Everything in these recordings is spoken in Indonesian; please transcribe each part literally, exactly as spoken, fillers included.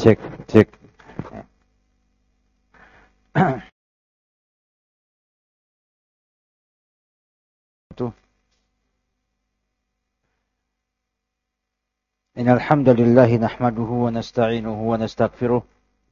Cek, cek. Tuh. Innal hamdalillah nahmaduhu wa nasta'inuhu wa nastaghfiruh.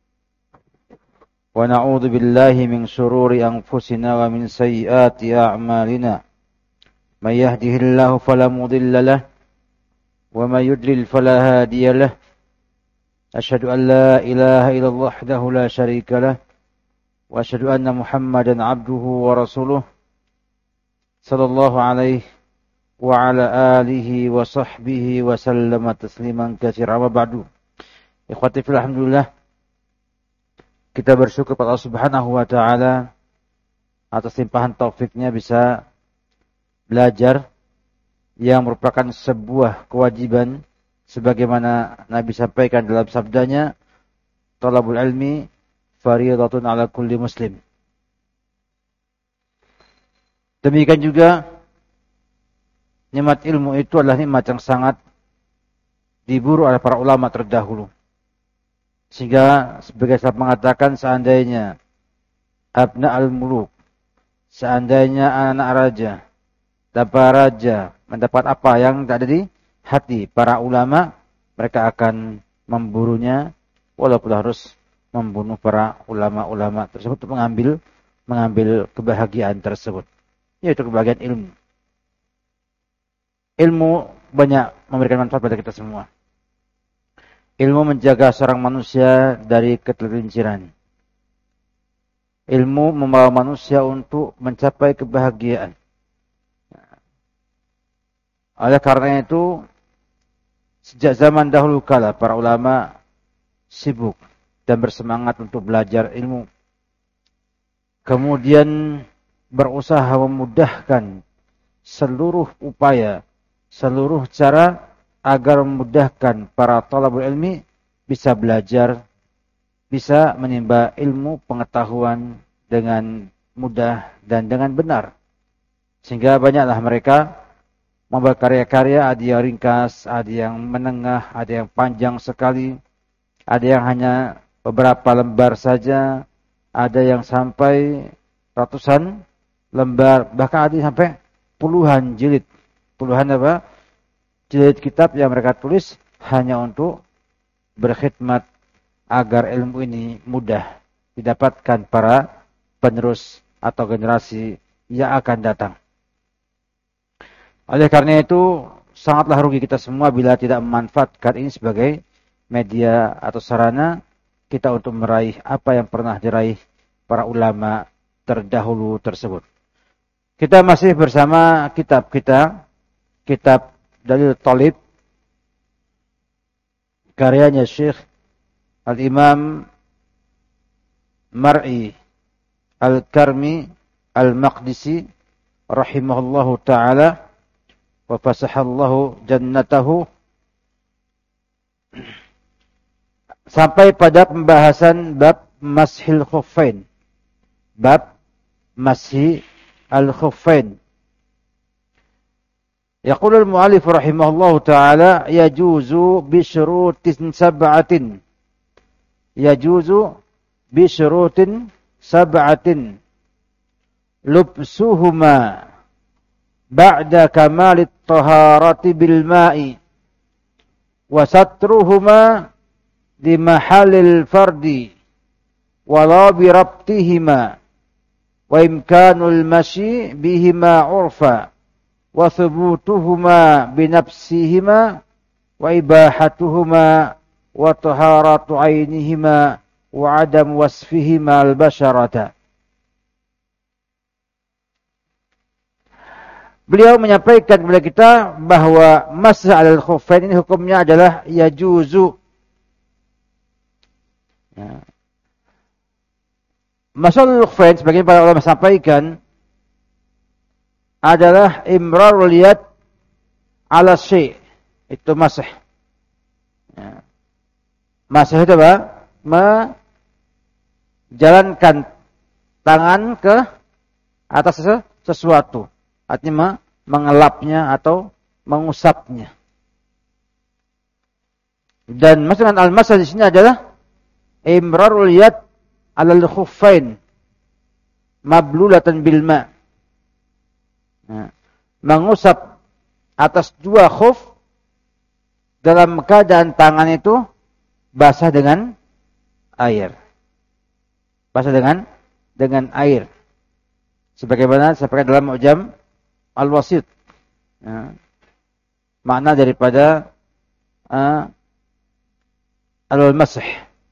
Wa na'udzu billahi min shururi anfusina wa min sayyiati a'malina. May yahdihillahu fala mudilla lahu wa may yudlil fala hadiya lahu. Asyhadu an la ilaha illallah wahdahu la syarika lah wa asyhadu anna Muhammadan 'abduhu wa rasuluh sallallahu alaihi wa ala alihi wa sahbihi wa sallama tasliman katsiran wa ba'du. Ikhwati fillah, alhamdulillah kita bersyukur kepada Allah Subhanahu wa taala atas limpahan taufiknya bisa belajar yang merupakan sebuah kewajiban sebagaimana Nabi sampaikan dalam sabdanya, talabul ilmi fardhatun ala kulli muslim. Demikian juga nikmat ilmu itu adalah nikmat yang sangat diburu oleh para ulama terdahulu. Sehingga sebagai sebab mengatakan seandainya abna al-muluk, seandainya anak raja, dapat raja mendapat apa yang tak ada di hati para ulama, mereka akan memburunya walaupun harus membunuh para ulama-ulama tersebut untuk mengambil mengambil kebahagiaan tersebut, yaitu kebahagiaan ilmu. Ilmu banyak memberikan manfaat pada kita semua. Ilmu menjaga seorang manusia dari ketergelinciran. Ilmu membawa manusia untuk mencapai kebahagiaan. Oleh karena itu, sejak zaman dahulu kala para ulama sibuk dan bersemangat untuk belajar ilmu. Kemudian berusaha memudahkan seluruh upaya, seluruh cara agar memudahkan para thalabul ilmi bisa belajar, bisa menimba ilmu pengetahuan dengan mudah dan dengan benar. Sehingga banyaklah mereka membuat karya-karya, ada yang ringkas, ada yang menengah, ada yang panjang sekali, ada yang hanya beberapa lembar saja, ada yang sampai ratusan lembar, bahkan ada yang sampai puluhan jilid. Puluhan apa? Jilid kitab yang mereka tulis hanya untuk berkhidmat agar ilmu ini mudah didapatkan para penerus atau generasi yang akan datang. Oleh karena itu, sangatlah rugi kita semua bila tidak memanfaatkan ini sebagai media atau sarana kita untuk meraih apa yang pernah diraih para ulama terdahulu tersebut. Kita masih bersama kitab kita, kitab Dalil Talib, karyanya Syekh Al-Imam Mar'i Al-Karmi Al-Maqdisi rahimahullahu ta'ala wa fasahallahu jannatahu, sampai pada pembahasan bab mashil khuffain. Bab mashi al-khuffain. Yaqulu al-mu'allif rahimahullahu ta'ala yajuzu bi syurutin sab'atin. Yajuzu bi syurutin sab'atin. Lubsuhuma ba'da kamalit taharati bil ma'i wa satruhuma di mahallil fardi wala bi rabtihima wa imkanul mashi bihima urfa wa thubutuhuma bi nafsihima wa ibahatuhuma wa taharatu ainihima wa adam wasfihima al-basharata. Beliau menyampaikan kepada kita bahwa masah al-khuffain ini hukumnya adalah yajuzu. Ya. Masah al-khuffain sebagian para ulama sampaikan adalah imrarul yad ala syai'. Itu masah. Ya. Masah itu apa? Menjalankan tangan ke atas sesuatu. Artinya mengelapnya atau mengusapnya. Dan maksudnya al-masah di sini adalah imrarul yad 'alal khuffain mablulatan bil ma. Nah, mengusap atas dua khuf dalam keadaan tangan itu basah dengan air. Basah dengan dengan air. Sebagaimana seperti dalam Mu'jam Al-Wasit. Ya. Makna daripada uh, al-masih.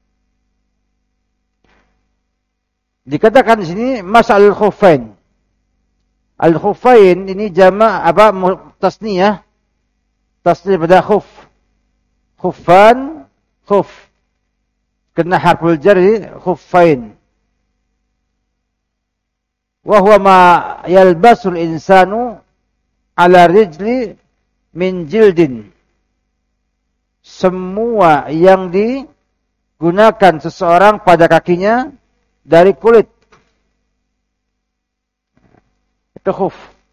Dikatakan di sini mas'al khuffain. Al-khuffain ini jama' apa tasniyah? Tasniyah pada khuf. Khuffan, khuf. Kena harful jarri khuffain. Wa huwa ma yalbasul insanu ala rijli min jildin. Semua yang digunakan seseorang pada kakinya dari kulit. Itu khuf.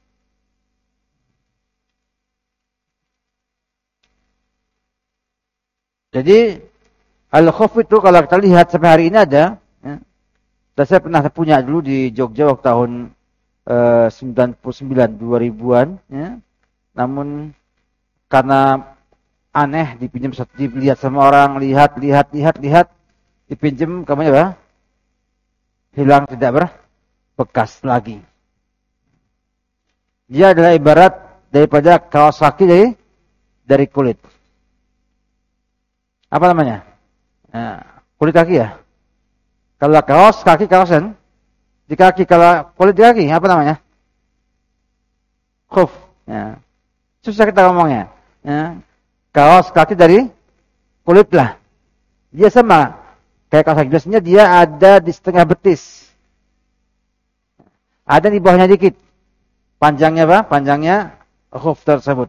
Jadi al-khuf itu kalau kita lihat sampai hari ini ada, ya. Dan saya pernah punya dulu di Jogja waktu tahun uh, sembilan puluh sembilan dua ribuan, ya. Namun karena aneh dipinjam dilihat sama orang, lihat lihat lihat lihat dipinjam kamu apa? Hilang, tidak berbekas lagi. Dia adalah ibarat daripada kaos kaki dari dari kulit. Apa namanya? Nah, kulit kaki ya. Kalau kaos kaki kaosan, di kaki kalau kulit di kaki apa namanya? Khuf. Ya. Susah kita ngomongnya. Ya. Kaos kaki dari kulit lah. Dia sama kayak kaos kaki, biasanya dia ada di setengah betis. Ada di bawahnya dikit. Panjangnya apa? Panjangnya khuf tersebut.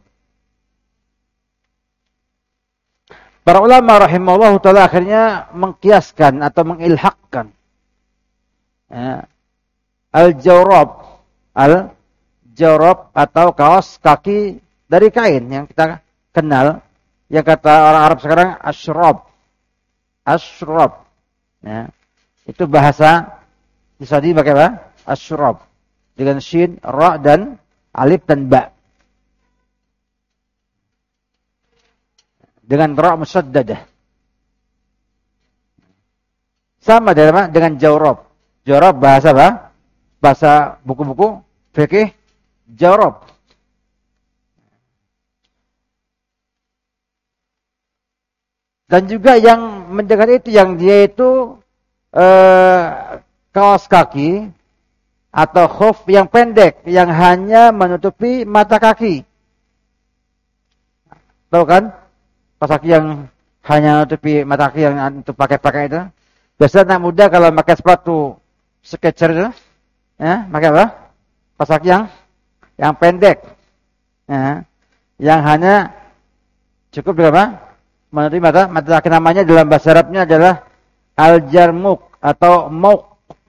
Para ulama rahimahullah ta'ala akhirnya mengkiaskan atau mengilhakkan ya, al-jawrab, al-jawrab atau kaos kaki dari kain yang kita kenal, yang kata orang Arab sekarang asyrab. Asyrab. Ya. Itu bahasa bisa dipakai apa? Asyrab. Dengan shin, ra dan alif dan ba. Dengan ra musaddadah. Sama dengan dengan jawrab. Jawrab bahasa apa? Bahasa buku-buku fikih jawrab. Dan juga yang mendengar itu yang dia itu eh, kaos kaki atau khuf yang pendek yang hanya menutupi mata kaki. Tahu kan? Kaos kaki yang hanya menutupi mata kaki yang untuk pakai-pakai itu. Biasanya anak muda kalau pakai sepatu Skechers itu, ya, pakai apa? Kaos kaki yang yang pendek. Ya, yang hanya cukup berapa? Menutupi mata mata kaki, namanya dalam bahasa Arabnya adalah al-jarmuk atau mauk.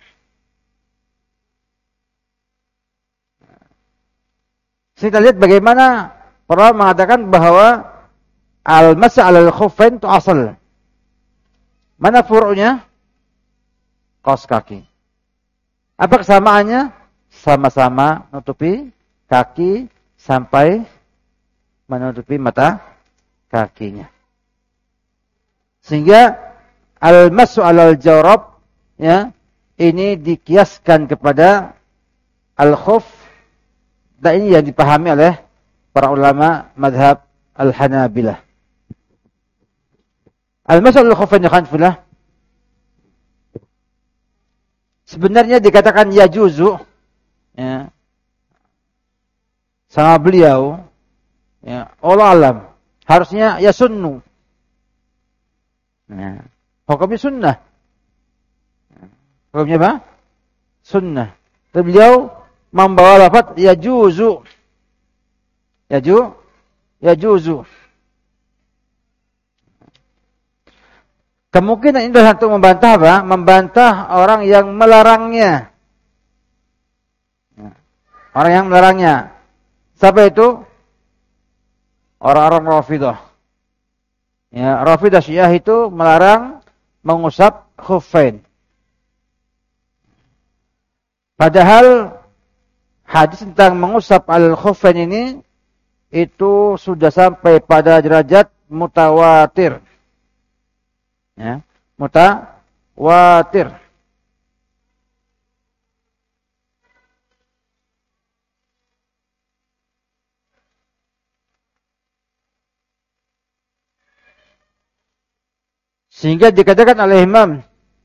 Kita lihat bagaimana para mengatakan bahwa al-mas'a 'alal khuffain itu asal. Mana furu'nya? Kaos kaki. Apa kesamaannya? Sama-sama menutupi kaki sampai menutupi mata kakinya. Sehingga al-mas'u 'alal jawrab ya, ini dikiaskan kepada al-khuf, dan ini yang dipahami oleh para ulama mazhab al-Hanabilah. Al-mas'al al-khuffain khanfilah. Sebenarnya dikatakan yajuzu ya, sama beliau ya, Allah alam, harusnya ya sunnu. Ya, hukumnya sunnah. Hukumnya apa? Sunnah. Tapi beliau membawa lafaz yajuzu. Yaju yajuzu. Kemungkinan ini adalah untuk membantah apa? Membantah orang yang melarangnya. Orang yang melarangnya. Siapa itu? Orang-orang Rafidah. Ya, Rafidah Syiah itu melarang mengusap khuffain. Padahal hadis tentang mengusap al-khuffain ini itu sudah sampai pada derajat mutawatir. Ya, mutawatir. Sehingga dikatakan oleh Imam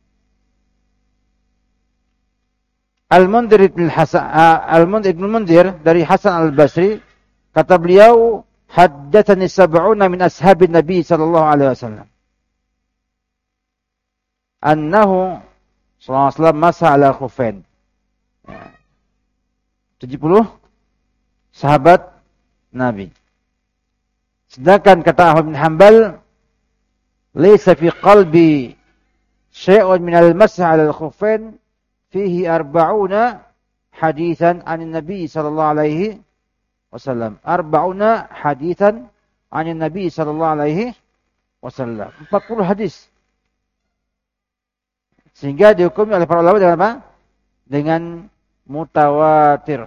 Al-Mundhir ibn Hasan Al-Mundhir ibn Mundhir dari Hasan Al-Basri, kata beliau, haddatsani sab'una min ashabin Nabi sallallahu alaihi wasallam annahu sallallahu alaihi wasallam masa ala khuffain. tujuh puluh sahabat Nabi. Sedangkan kata Ahmad bin Hanbal, laysa fi qalbi syai'un min al-masah 'ala al-khuffain fihi arba'una haditsan 'an Nabi sallallahu alaihi wasallam. Arba'una haditsan 'an Nabi sallallahu alaihi wasallam. empat puluh hadis. Sehingga dihukumi oleh para ulama dengan apa? Dengan mutawatir.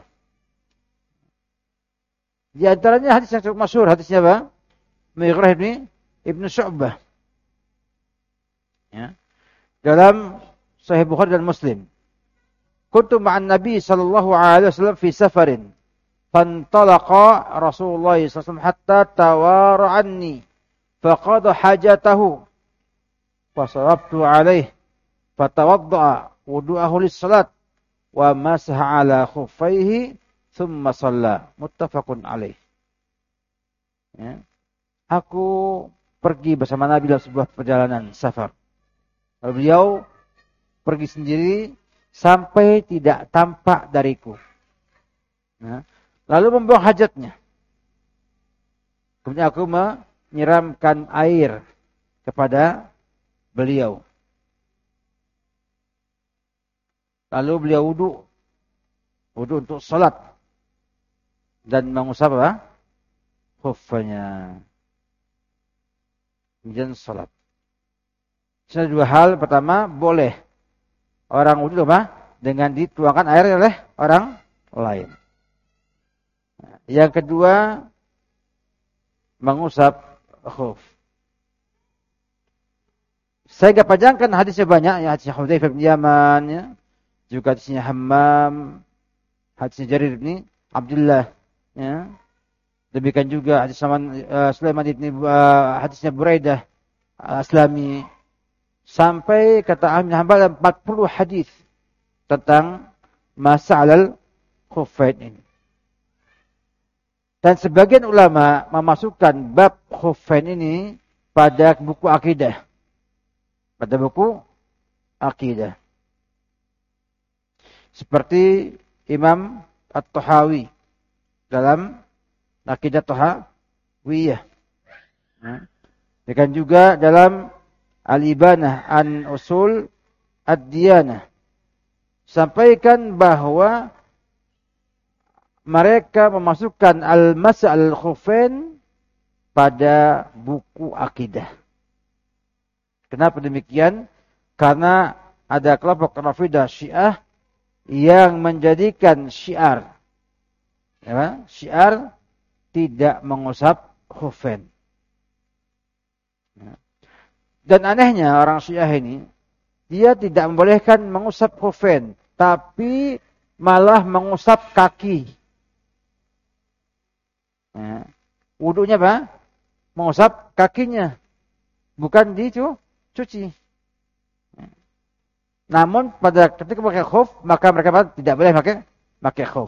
Di antaranya hadis yang cukup masyhur, hadisnya apa? Mughirah bin Ibnu Syu'bah. Ya. Dalam Sahih Bukhari dan Muslim. Kuntu ma'an Nabi sallallahu alaihi wasallam fi safarin. Fantalaqa Rasulullah sallallahu alaihi wasallam hatta tawara anni. Faqada hajatahu. Fasarabtu alaihi. Fatawadda'a wudu'ahu lis-salat. Wa masaha ala khuffaihi. Thumma shalla. Muttafaqun alaih. Ya. Aku pergi bersama Nabi dalam sebuah perjalanan safar. Beliau pergi sendiri sampai tidak tampak dariku. Nah, lalu membuang hajatnya. Kemudian aku menyiramkan air kepada beliau. Lalu beliau wudu. Wudu untuk salat. Dan mengusap apa? Khuffanya. Kemudian salat. Ada dua hal. Pertama, boleh orang wudu apa? Dengan dituangkan air oleh orang lain. Yang kedua, mengusap khuf. Saya enggak panjangkan hadisnya banyak, ya, hadisnya Hudzaifah bin Yaman, ya. Juga hadisnya Hammam, hadisnya Jarir bin Abdullah, ya. Demikian juga hadis uh, Sulaiman bin uh, hadisnya Buraidah Al-Aslami. Sampai kata Ahmad bin Hanbal empat puluh hadis tentang masalah khuffain ini. Dan sebagian ulama memasukkan bab khuffain ini pada buku akidah. Pada buku akidah. Seperti Imam At-Tahawi dalam Aqidah Tahawiyah. Demikian juga dalam Al-Ibanah an Usul Ad-Diyanah. Sampaikan bahwa mereka memasukkan al-mas' al-khuffain pada buku akidah. Kenapa demikian? Karena ada kelompok Rafidah Syiah yang menjadikan syiar, ya, syiar tidak mengusap khuffain. Dan anehnya orang Syiah ini, dia tidak membolehkan mengusap khuffain, tapi malah mengusap kaki. Ya. Wudunya apa? Mengusap kakinya, bukan dicuci. Ya. Namun pada ketika pakai khuf, maka mereka apa? Tidak boleh pakai pakai khuf.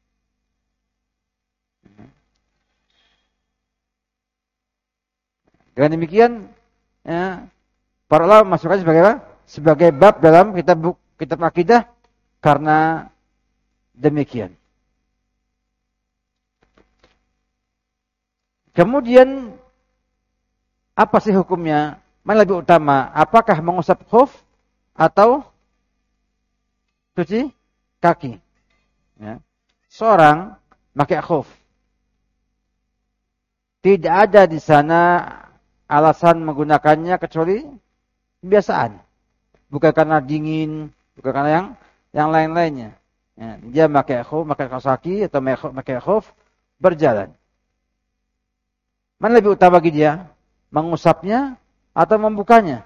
Dengan demikian, ya, para ulama masukkannya sebagai apa? Sebagai bab dalam kitab kitab akidah karena demikian. Kemudian apa sih hukumnya? Mana lebih utama? Apakah mengusap khuf atau cuci kaki? Ya. Seorang pakai khuf. Tidak ada di sana alasan menggunakannya kecuali kebiasaan. Bukan karena dingin, bukan karena yang yang lain-lainnya. Ya, dia pakai khuf, pakai kaos kaki atau pakai khuf berjalan. Mana lebih utama bagi dia? Mengusapnya atau membukanya?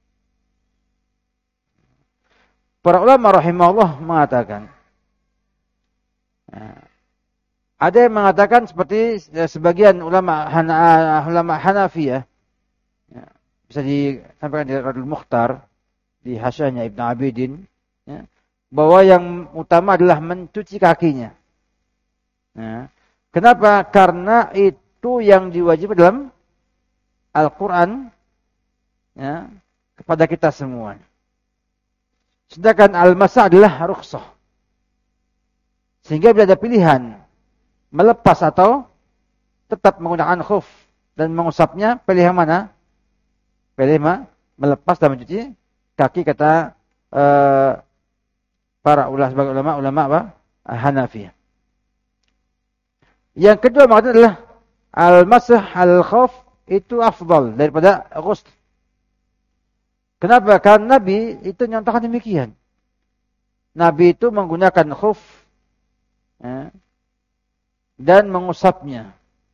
Para ulama rahimahullah mengatakan, ya, ada yang mengatakan seperti ya, sebagian ulama Hana, ulama Hanafi ya, ya, bisa disampaikan di Radul Mukhtar di hasyahnya Ibn Abidin, ya, bahwa yang utama adalah mencuci kakinya. Ya. Kenapa? Karena itu yang diwajibkan dalam Al-Quran ya, kepada kita semua. Sedangkan al-masa adalah rukhsah. Sehingga bila ada pilihan melepas atau tetap menggunakan khuf dan mengusapnya, pilih yang mana? Pilih mana? Melepas dan mencuci kaki, kata uh, para ulama sebagai ulama ulama apa? Hanafi. Yang kedua maksudnya adalah al-masah al-khuf itu afdal daripada ghusl. Kenapa? Karena Nabi itu nyontohkan demikian. Nabi itu menggunakan khuf ya, dan mengusapnya.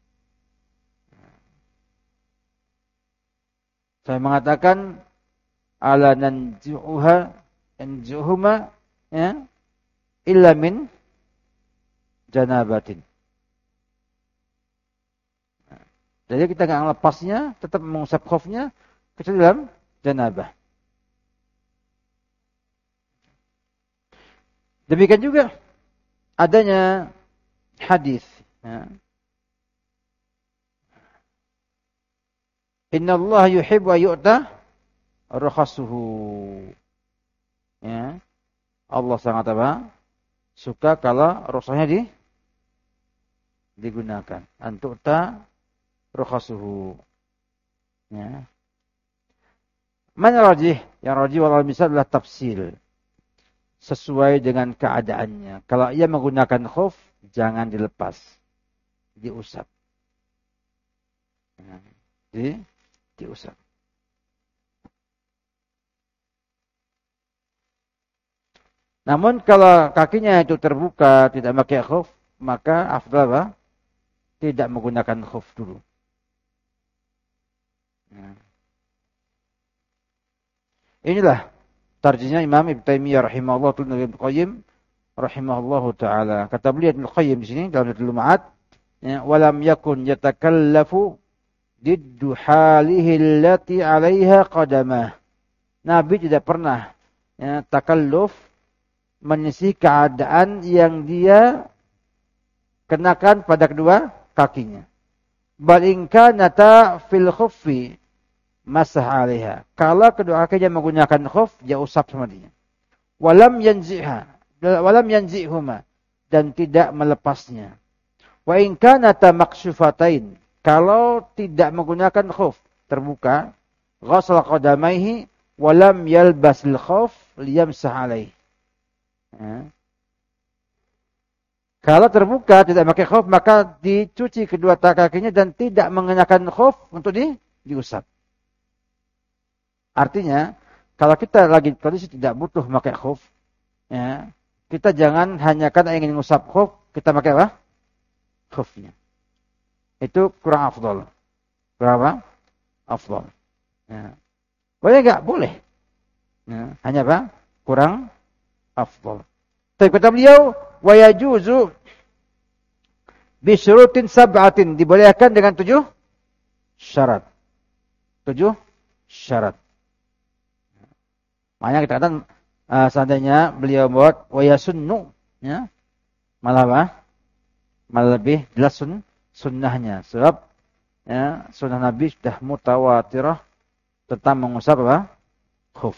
Saya mengatakan ala nanjuha anjuhuma ya illa min janabatin. Jadi kita enggak melepasnya, tetap mengusap khufnya kecuali dalam janabah. Demikian juga adanya hadis ya. Inna Allah yuhibbu ayyu'ta rukhasuhu. Ya. Allah sangat apa? Suka kalau rukhsahnya di digunakan. Antu'ta rukhasuhu. Ya. Mana rajih? Yang rajih wal misal adalah tafsil. Sesuai dengan keadaannya. Kalau ia menggunakan khuf, jangan dilepas. Diusap. Ya. Di, diusap. Namun kalau kakinya itu terbuka, tidak pakai khuf, maka afdal apa? Tidak menggunakan khuf dulu. Ya. Inilah tarjihnya Imam Ibnu Taimiyah rahimahullah ta'ala Ibnu Qayyim rahimahullahu taala. Kata beliau Ibnu Qayyim di sini dalam Zadul Ma'ad, ya, walam yakun yatakallafu diddu halihi allati 'alaiha qadamah. Nabi tidak pernah ya, takalluf menyisih keadaan yang dia kenakan pada kedua kakinya. Bal in kanata fil khuffi masah 'alaiha. Kalau kedua kakinya menggunakan khuf, dia usap sama dia. Walam yanziha, walam yanzihuma, dan tidak melepasnya. Wa in kanata makshufatain. Kalau tidak menggunakan khuf, terbuka, ghasala qadamaihi walam yalbasil khuf liyamsah 'alaihi. Ya. Kalau terbuka tidak pakai khuf, maka dicuci kedua kakinya dan tidak mengenakan khuf untuk di diusap. Artinya, kalau kita lagi kondisi tidak butuh pakai khuf, ya, kita jangan hanya karena ingin ngusap khuf, kita pakai apa? Khufnya. Itu kurang afdal. Kurang apa? Afdal. Ya. Boleh enggak? Boleh. Ya. Hanya apa? Kurang afdal. Tapi kata beliau, wa yajuzu bi syurutin sab'atin, dibolehkan dengan tujuh syarat. Tujuh syarat. Makanya kita katakan uh, seandainya beliau buat wa yasunnu, ya. Malah apa? Malah lebih jelas sun, sunnahnya. Sebab ya, sunnah Nabi sudah mutawatirah tentang mengusap apa? Khuf.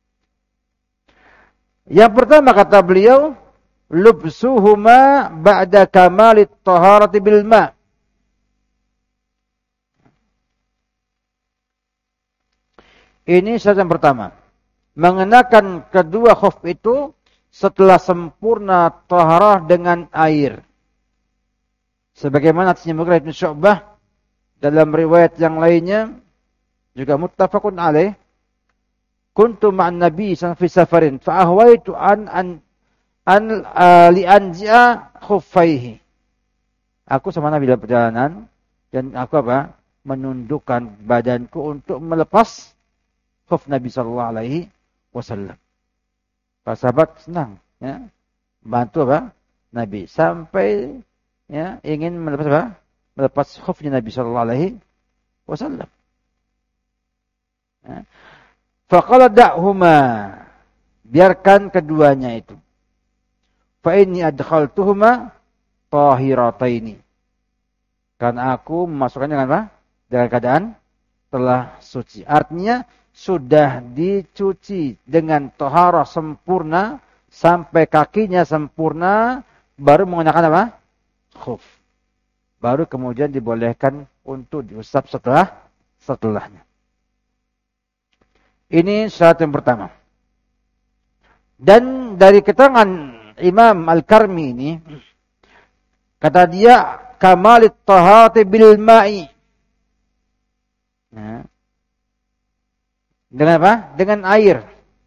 Yang pertama kata beliau, lubsuhuma ba'da kamalit taharati bil ma'. Ini syarat yang pertama. Mengenakan kedua khuf itu setelah sempurna taharah dengan air. Sebagaimana hadisnya Mughirah bin Syu'bah dalam riwayat yang lainnya juga muttafaqun alaih, kuntu ma'an nabi sallallahu fi safarin fa ahwaitu an an an uh, li anji'a khuffaihi. Aku sama Nabi dalam perjalanan dan aku apa? Menundukkan badanku untuk melepas khuf Nabi sallallahu alaihi wasallam. Para sahabat senang, ya. Bantu apa? Nabi sampai ya ingin melepas apa? Melepas khufnya Nabi sallallahu alaihi wasallam. Ya. Faqala da'huma, biarkan keduanya itu. Fa inni adkhaltuhuma tahirataini. Karena aku memasukkannya dengan apa? Dengan keadaan telah suci. Artinya sudah dicuci dengan taharah sempurna sampai kakinya sempurna, baru mengenakan apa? Khuf. Baru kemudian dibolehkan untuk diusap setelah setelahnya. Ini syarat yang pertama. Dan dari keterangan Imam Al-Karmi ini, kata dia, kamalit taharati bil ma'i. Nah, dengan apa? Dengan air.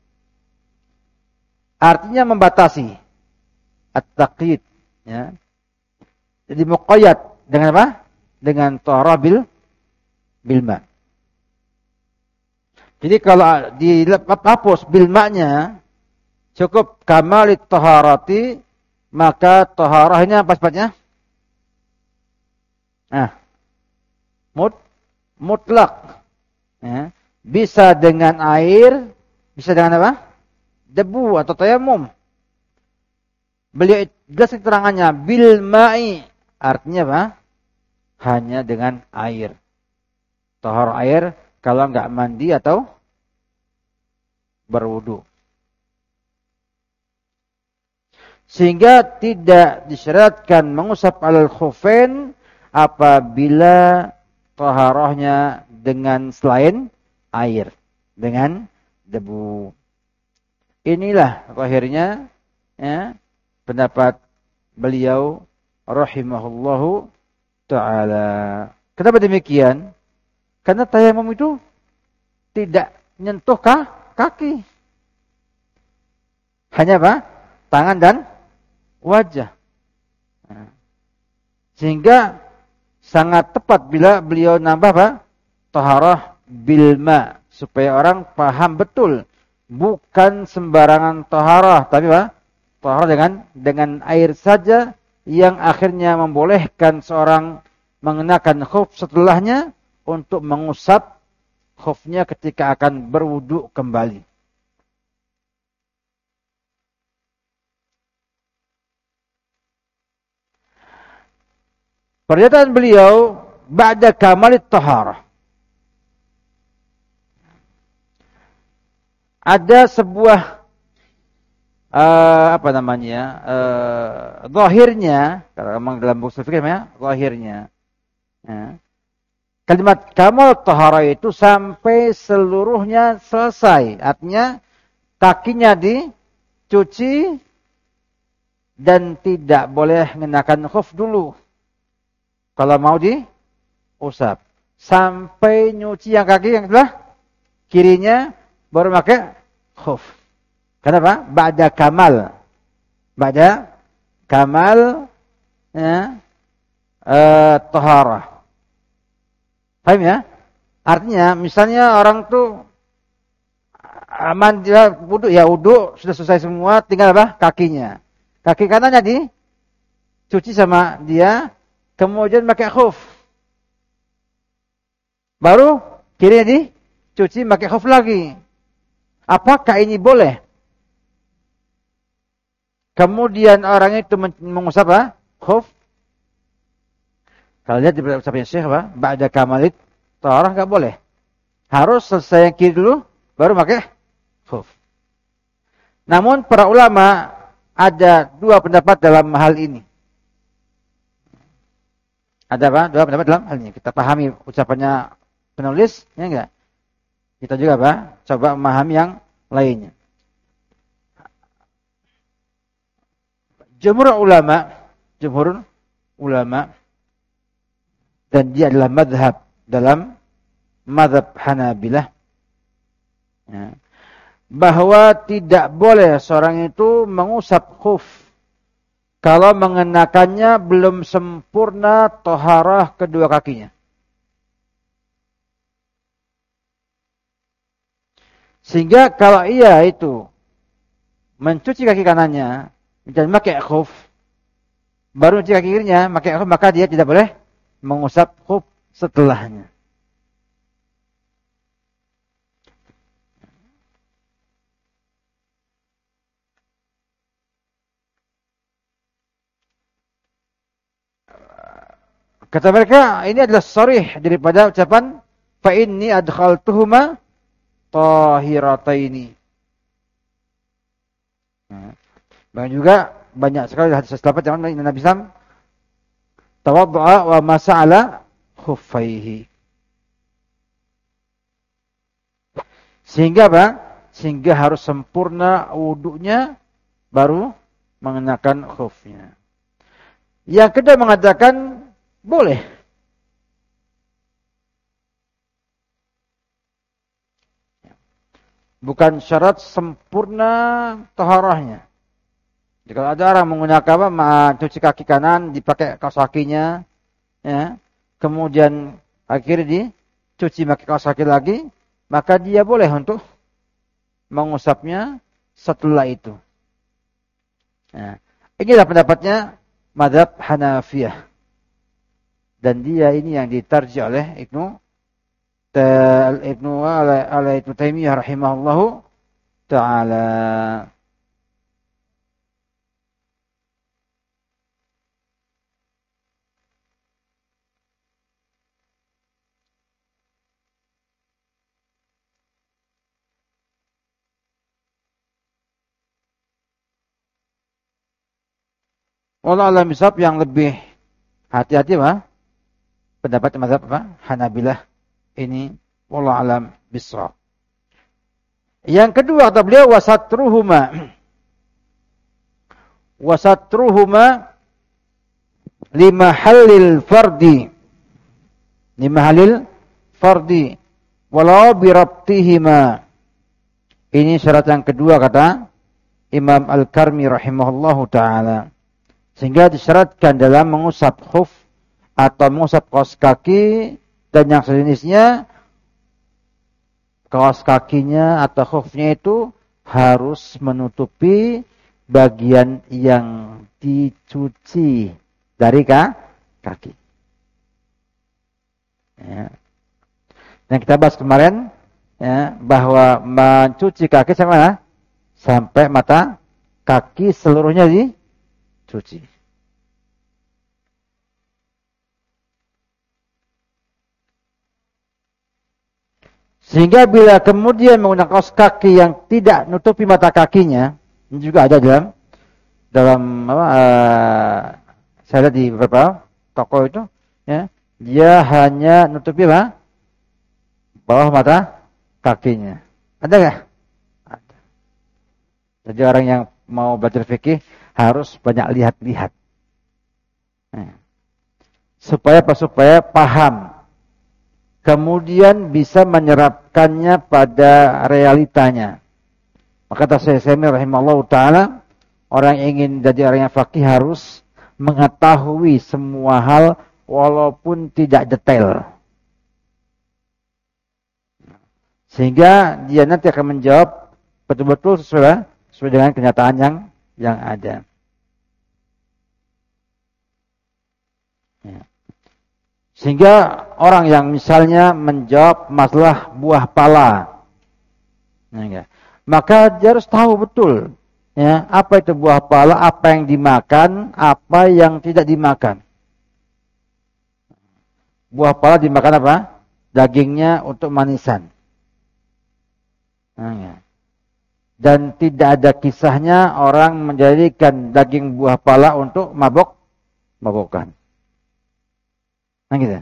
Artinya membatasi. At-taqyid. Ya. Jadi muqayyad. Dengan apa? Dengan taharah bil, bil ma'. Jadi kalau dihapus bil ma'nya, cukup kamalit taharati, maka taharahnya apa sifatnya? Nah, mut, mutlak. Ya. Bisa dengan air, bisa dengan apa? Debu atau tayamum. Beliau jelas keterangannya bil ma'i, artinya apa? Hanya dengan air. Tahar air kalau enggak mandi atau berwudu. Sehingga tidak disyaratkan mengusap alal khufain apabila taharahnya dengan selain air, dengan debu. Inilah akhirnya ya, pendapat beliau rahimahullahu ta'ala. Kenapa demikian? Karena tayamum itu tidak menyentuh kaki. Hanya apa? Tangan dan wajah. Nah, sehingga sangat tepat bila beliau nambah apa? Taharah bil ma, supaya orang paham betul. Bukan sembarangan taharah, tapi apa? Taharah dengan dengan air saja yang akhirnya membolehkan seorang mengenakan khuf setelahnya untuk mengusap khufnya ketika akan berwudu kembali. Pernyataan beliau ba'da kamalit taharah. Ada sebuah uh, apa namanya? Uh, zahirnya, kalau memang dalam buku fikih ya, zahirnya. Ya. Kalimat kamal taharah itu sampai seluruhnya selesai. Artinya kakinya dicuci dan tidak boleh mengenakan khuf dulu. Kalau mau diusap. Sampai nyuci yang kaki yang sebelah kirinya baru pakai khuf. Kenapa? Ba'da kamal. Ba'da kamal ya, uh, taharah. Paham ya? Artinya misalnya orang tuh mandi wudu ya wudu sudah selesai semua, tinggal apa? Kakinya. Kaki kanannya dicuci sama dia, kemudian pakai khuf. Baru kirinya dicuci pakai khuf lagi. Apakah ini boleh? Kemudian orang itu mengusap apa? Khuf. Kalau lihat di ucapan Syekh apa? Ba'da kamalit taharah enggak boleh. Harus selesai yang kiri dulu baru pakai khuf. Namun para ulama ada dua pendapat dalam hal ini. Ada apa? Dua pendapat dalam hal ini. Kita pahami ucapannya penulis, ya enggak? Kita juga apa? Coba memahami yang lainnya. Jumhur ulama, jumhur ulama, dan dia adalah madhab dalam madhab Hanabilah. Ya. bahwa tidak boleh seorang itu mengusap khuf kalau mengenakannya belum sempurna toharah kedua kakinya. Sehingga kalau ia itu mencuci kaki kanannya dan memakai khuf, baru mencuci kaki kirinya memakai khuf, maka dia tidak boleh mengusap khuf setelahnya. Kata mereka, ini adalah sharih daripada ucapan fa inni adkhaltuhuma tahirataini. Nah, juga banyak sekali hadis sahabat yang Nabi sallallahu alaihi wasallam tawaddu'a wa masa'ala khuffaihi. Sehingga apa? Sehingga harus sempurna wudunya baru mengenakan khufnya. Yang kedua mengatakan boleh. Bukan syarat sempurna taharahnya. Jika ada orang menggunakan apa, mencuci kaki kanan, dipakai kaos kakinya, ya, kemudian akhirnya dicuci pakai kaos kaki lagi, maka dia boleh untuk mengusapnya setelah itu. Nah, inilah pendapatnya mazhab Hanafiyah. Dan dia ini yang ditarjih oleh Ibnu Ibnu ala Ibnu Taimiyah rahimahullahu taala. Wallahu a'lam bishawab, yang lebih hati-hati mah pendapat mazhab apa? Hanabilah ini, wallahu a'lam bishawab. Yang kedua kata beliau wasatruhuma wasatruhuma lima halil fardi lima halil fardi walau birabtihima. Ini syarat yang kedua kata Imam Al-Karmi rahimahullahu taala. Sehingga disyaratkan dalam mengusap khuf atau mengusap kaos kaki dan yang sejenisnya, kaos kakinya atau khufnya itu harus menutupi bagian yang dicuci dari kaki. Ya. Yang kita bahas kemarin, ya, bahwa mencuci kaki sampai mana? Sampai mata kaki seluruhnya dicuci. Sehingga bila kemudian menggunakan kaos kaki yang tidak nutupi mata kakinya, ini juga ada dalam dalam apa, uh, saya lihat di beberapa toko itu, ya, dia hanya nutupi apa? Bawah mata kakinya. Ada nggak? Ada. Jadi orang yang mau belajar fikih harus banyak lihat-lihat, nah, supaya apa? Supaya paham. Kemudian bisa menyerapkannya pada realitanya. Maka kata Syekh Utsaimin rahimahullah ta'ala, orang yang ingin jadi orang yang faqih harus mengetahui semua hal walaupun tidak detail. Sehingga dia nanti akan menjawab betul-betul sesuai, sesuai dengan kenyataan yang, yang ada. Ya. Sehingga orang yang misalnya menjawab masalah buah pala, ya, maka dia harus tahu betul, ya, apa itu buah pala, apa yang dimakan, apa yang tidak dimakan. Buah pala dimakan apa? Dagingnya untuk manisan. Nah, ya. Dan tidak ada kisahnya orang menjadikan daging buah pala untuk mabok, mabokan. Nah, gitu.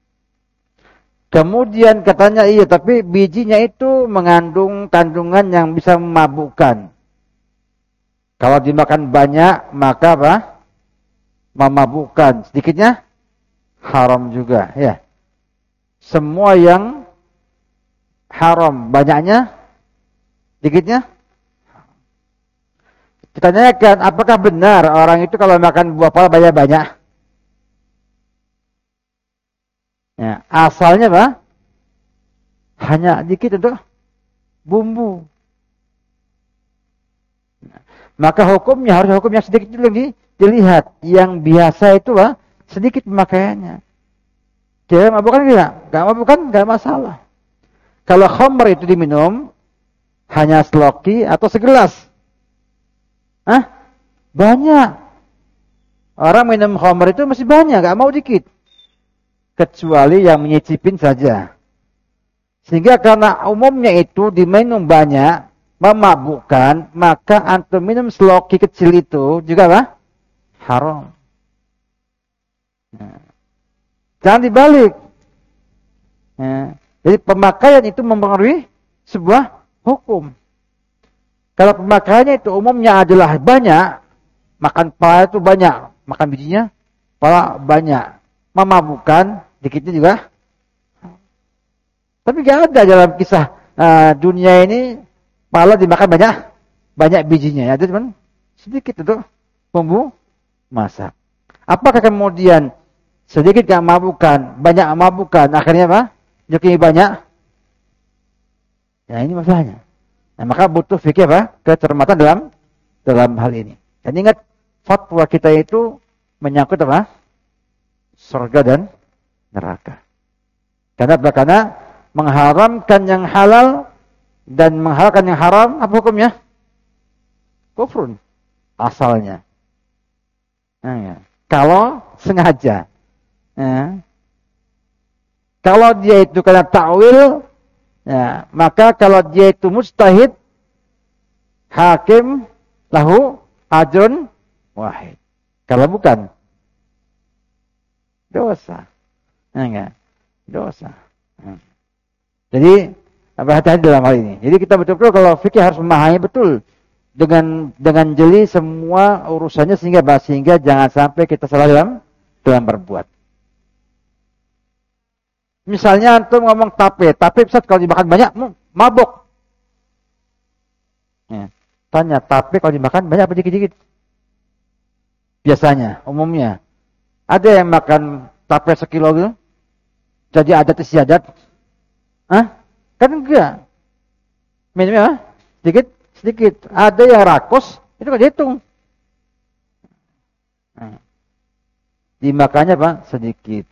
Kemudian katanya iya, tapi bijinya itu mengandung kandungan yang bisa memabukkan. Kalau dimakan banyak, maka apa? Memabukkan. Sedikitnya haram juga, ya. Semua yang haram banyaknya Dikitnya? Kita tanyakan, apakah benar orang itu kalau makan buah pala banyak-banyak? Ya, asalnya apa? Hanya dikit untuk bumbu. Maka hukumnya harus hukum yang sedikit lagi dilihat. Yang biasa itu lah sedikit pemakaiannya. Dia mabukan enggak? Enggak mabukan, enggak masalah. Kalau khamr itu diminum hanya seloki atau segelas. Hah? Banyak. Orang minum khamr itu masih banyak, enggak mau dikit. Kecuali yang menyicipin saja. Sehingga karena umumnya itu diminum banyak, memabukkan, maka antum minum seloki kecil itu juga apa? Haram. Nah. Jangan dibalik. Nah. Jadi pemakaian itu mempengaruhi sebuah hukum. Kalau pemakaiannya itu umumnya adalah banyak, makan pala itu banyak, makan bijinya pala banyak, memabukkan, dikitnya juga. Tapi gak ada dalam kisah uh, dunia ini pala dimakan banyak, banyak bijinya. Ada cuman sedikit untuk bumbu masak. Apakah kemudian sedikit gak mabukkan, banyak mabukkan, akhirnya apa? Joki banyak. Nah ini masalahnya. Nah, maka butuh fikih apa? Kecermatan dalam dalam hal ini. Dan ingat fatwa kita itu menyangkut apa? Surga dan neraka. Karena karena mengharamkan yang halal dan menghalalkan yang haram, apa hukumnya? Kufrun asalnya. Nah, ya. Kalau sengaja. Ya. Kalau dia itu karena ta'wil, ya, maka kalau dia itu mujtahid, hakim lahu ajrun wahid. Kalau bukan, dosa. Nah, enggak? Dosa. Hmm. Jadi, hati-hati dalam hal ini. Jadi kita betul-betul kalau fikih harus memahami betul dengan dengan jeli semua urusannya sehingga sehingga jangan sampai kita salah dalam dalam berbuat. Misalnya antum ngomong tape, tape Ustaz kalau dimakan banyak mabuk. Ya. Tanya, tape kalau dimakan banyak apa dikit-dikit? Biasanya, umumnya. Ada yang makan tape sekilo gitu? Jadi adat istiadat? Hah? Kan enggak. Minumnya sedikit, sedikit. Ada yang rakus, itu kan dihitung. Nah. Dimakannya Pak, sedikit.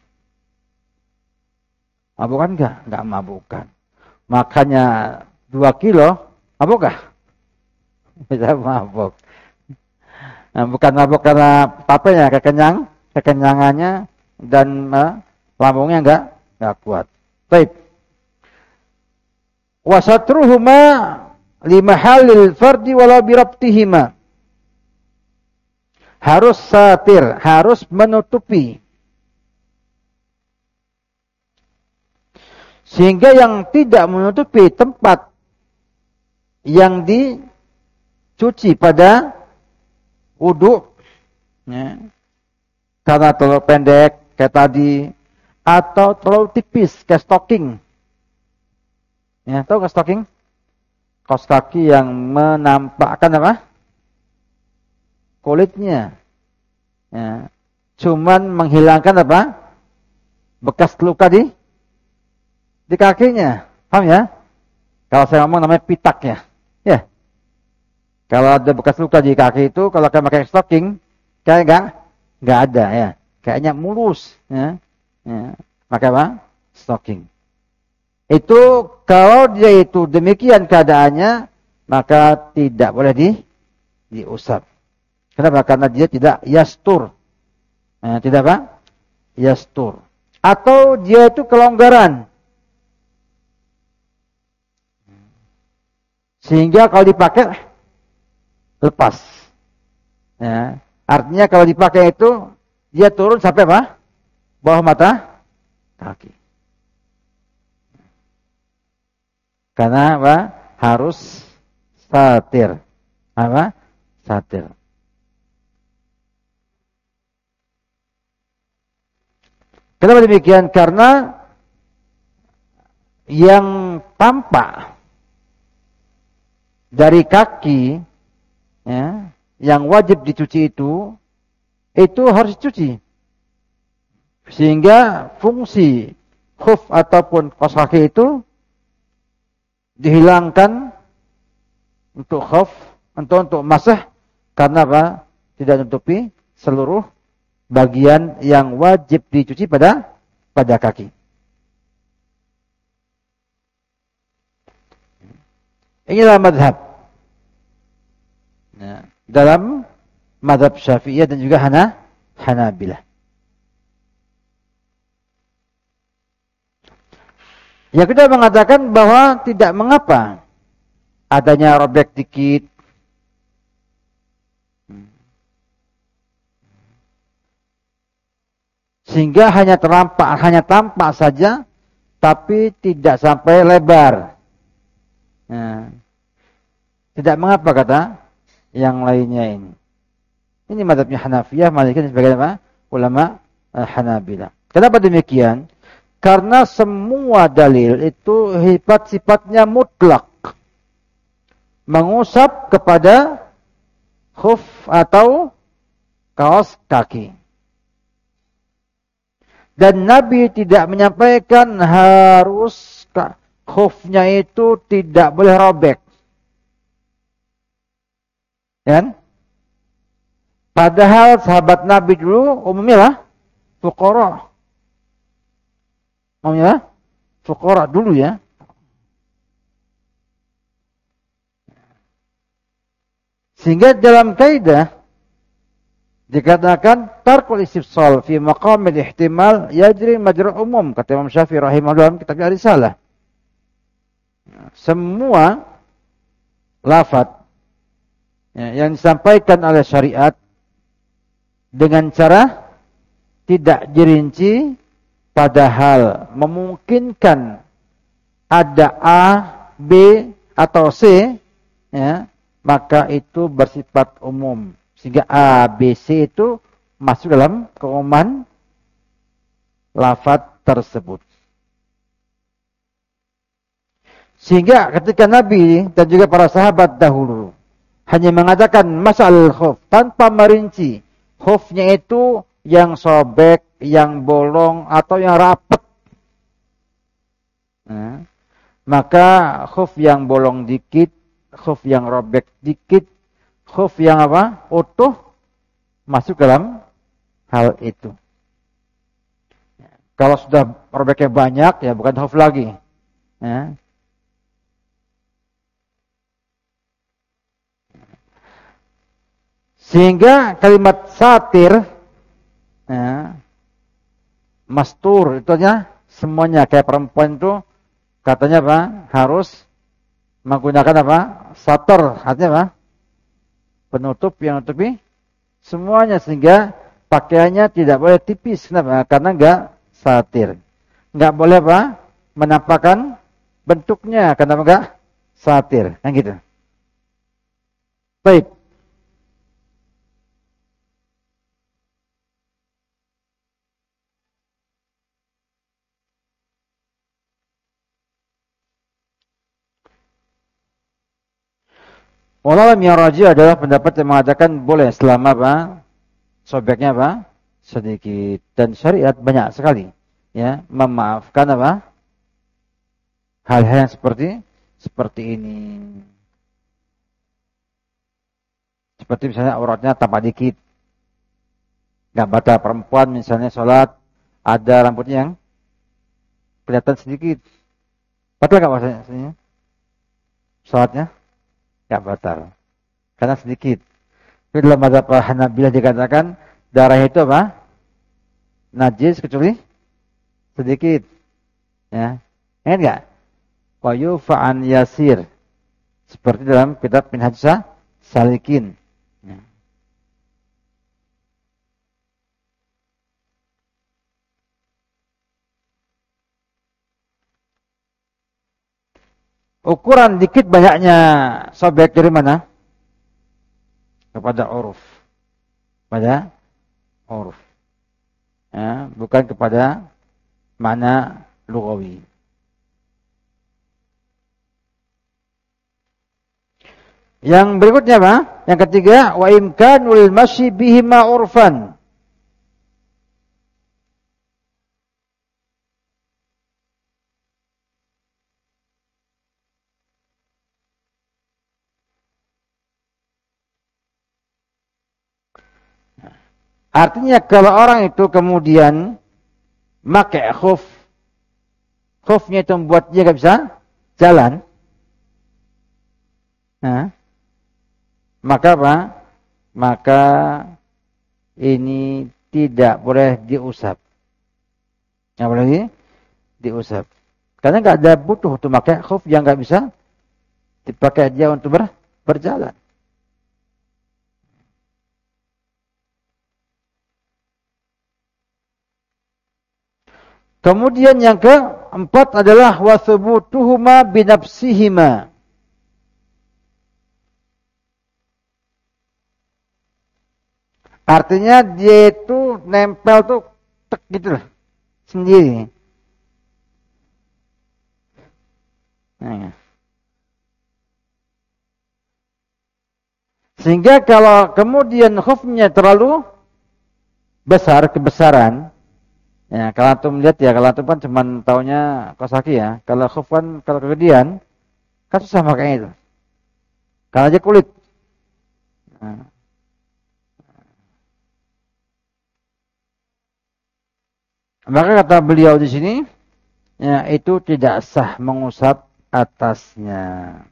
Mabukan enggak? Enggak mabukan. Makannya dua kilo, mabuk enggak? Bisa mabuk. Nah, bukan mabuk karena tapenya, kekenyang, kekenyangannya, dan uh, lambungnya enggak, enggak kuat. Baik. Wasatruhuma limahalil fardi walau birabtihima. Harus satir, harus menutupi. Sehingga yang tidak menutupi tempat yang dicuci pada wudu, ya, karena terlalu pendek kayak tadi, atau terlalu tipis kayak stocking. Ya, tahu nggak stocking? Kaos kaki yang menampakkan apa? Kulitnya. Ya. Cuman menghilangkan apa? Bekas luka di di kakinya. Paham ya? Kalau saya ngomong namanya pitak ya. Ya. Kalau ada bekas luka di kaki itu, kalau kayak pakai stocking, kayak enggak enggak ada ya. Kayaknya mulus ya. Ya. Pakai apa? Stocking. Itu kalau dia itu demikian keadaannya, maka tidak boleh di diusap. Kenapa? Karena dia tidak yastur. Nah, tidak apa? Yastur. Atau dia itu kelonggaran. Sehingga kalau dipakai lepas. Ya. Artinya kalau dipakai itu dia turun sampai apa? Bawah mata kaki. Karena apa? Harus satir. Apa? Satir. Kenapa demikian? Karena yang tampak dari kaki, ya, yang wajib dicuci itu, itu harus dicuci. Sehingga fungsi khuf ataupun kaos kaki itu dihilangkan untuk khuf, untuk untuk masah, karena apa? Tidak menutupi seluruh bagian yang wajib dicuci pada pada kaki. Inilah madhab. Ya, dalam madhab Syafi'iyah dan juga Hana, Hanabilah. Yang kedua mengatakan bahwa tidak mengapa adanya robek dikit, sehingga hanya terlampak, hanya tampak saja, tapi tidak sampai lebar. Nah, tidak mengapa kata yang lainnya ini. Ini mazhabnya Hanafiyah, Malikiyah dan sebagainya apa? Ulama uh, Hanabilah. Kenapa demikian? Karena semua dalil itu sifat-sifatnya mutlak. Mengusap kepada khuf atau kaos kaki. Dan Nabi tidak menyampaikan harus khufnya itu tidak boleh robek. Kan? Padahal sahabat Nabi dulu umumnya lah fuqara. Umumnya lah fuqara dulu ya. Sehingga dalam kaidah dikatakan tarkul istifsal fi maqamil ihtimal yajri majra umum, kata Imam Syafi'i rahimahullah dalam kitab Ar-Risalah. Semua lafaz ya, yang disampaikan oleh syariat dengan cara tidak dirinci, padahal memungkinkan ada A, B, atau C, ya, maka itu bersifat umum. Sehingga A, B, C itu masuk dalam keumuman lafaz tersebut. Sehingga ketika Nabi dan juga para sahabat dahulu hanya mengatakan mas'al khuf tanpa merinci khufnya itu yang sobek, yang bolong atau yang rapat. Nah, maka khuf yang bolong dikit, khuf yang robek dikit, khuf yang apa? Utuh masuk dalam hal itu. Kalau sudah robeknya banyak ya bukan khuf lagi. Ya. Sehingga kalimat satir, ya, mastur, itu aja semuanya kayak perempuan itu katanya apa? Harus menggunakan apa? Sator, artinya apa? Penutup yang nutupi semuanya, sehingga pakaiannya tidak boleh tipis. Kenapa? Karena enggak satir. Enggak boleh apa? Menampakkan bentuknya, karena enggak satir. Kan gitu. Baik. Wallahu yang rajih adalah pendapat yang mengatakan boleh selama apa? Sobeknya apa? Sedikit. Dan syariat banyak sekali ya memaafkan apa? Hal-hal yang seperti seperti ini. Seperti misalnya auratnya tampak dikit. Enggak batal perempuan misalnya sholat ada rambutnya yang kelihatan sedikit. Batal enggak maksudnya? Sholatnya enggak batal. Karena sedikit. Tapi dalam mazhab Hanabilah dikatakan darah itu apa? Najis kecuali sedikit. Ya. Ingat enggak? Wa yufa'an yasir. Seperti dalam kitab Minhaj Salikin. Ya. Ukuran dikit banyaknya sobek dari mana? Kepada uruf. Pada uruf. Ya, bukan kepada makna lughawi. Yang berikutnya apa? Yang ketiga, wa imkanul masyi bihima urfan. Artinya kalau orang itu kemudian pakai khuf, khufnya itu membuat dia nggak bisa jalan, nah, maka apa? Maka ini tidak boleh diusap. Nggak boleh di, diusap. Karena nggak ada butuh untuk pakai khuf yang nggak bisa dipakai dia untuk ber, berjalan. Kemudian yang keempat adalah wathubutuhuma binafsihima. Artinya dia itu nempel tuh tek gitu lah sendiri. Nah. Sehingga kalau kemudian khufnya terlalu besar kebesaran, ya, kalau antum lihat ya, kalau antum kan cuma taunya kaos kaki ya. Kalau khuf kan kalau kegedean, kan susah makanya itu. Kalau aja kulit. Nah. Maka kata beliau di sini, ya, itu tidak sah mengusap atasnya.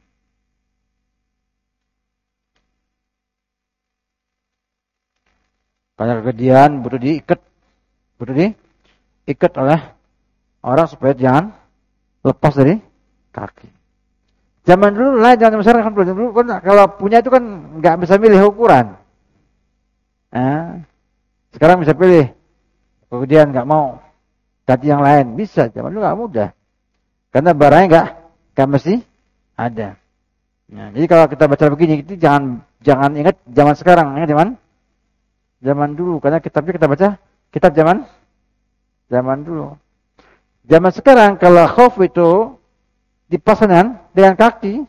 Kalau kegedean butuh diikat, butuh diikat oleh orang supaya jangan lepas dari kaki. Zaman dulu lah, zaman sekarang kan dulu kan kalau punya itu kan nggak bisa milih ukuran. Nah, sekarang bisa pilih. Kemudian nggak mau ganti yang lain bisa. Zaman dulu nggak mudah. Karena barangnya nggak nggak mesti ada. Nah, jadi kalau kita baca begini itu jangan jangan ingat zaman sekarang, ingat zaman zaman dulu. Karena kitabnya kita baca kitab zaman zaman dulu. Zaman sekarang kalau khuf itu dipasangkan dengan kaki,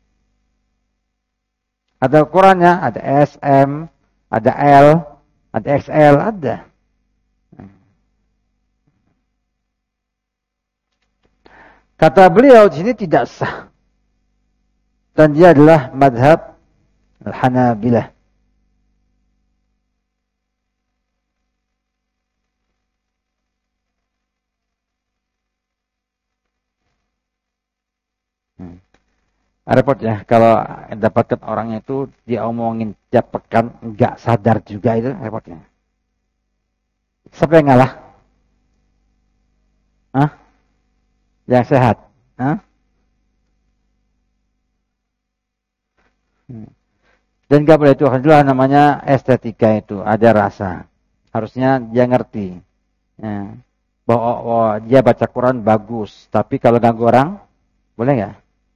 ada ukurannya, ada S, M, ada L, ada X L, ada. Kata beliau di sini tidak sah. Dan dia adalah madhab Al-Hanabilah. Hmm. Repot ya kalau dapatkan orangnya itu dia omongin tiap pekan nggak sadar juga, itu repotnya. Siapa yang ngalah? Hah? Yang sehat? Hah? Hmm. Dan nggak boleh itu, adalah namanya estetika, itu ada rasa. Harusnya dia ngerti ya, bahwa oh, dia baca Quran bagus, tapi kalau ganggu orang boleh nggak?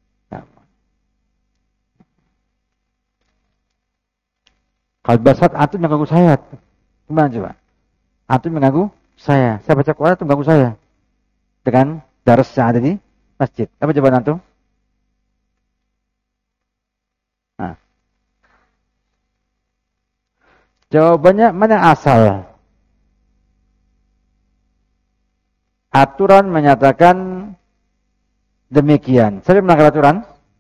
Kalau basat antum yang ganggu saya, gimana coba? Antum yang ganggu saya, saya baca Quran antum ganggu saya dengan daras yang ada di masjid. Apa jawaban antum? Nah, jawabannya mana asal? Aturan menyatakan demikian. Saya melanggar aturan.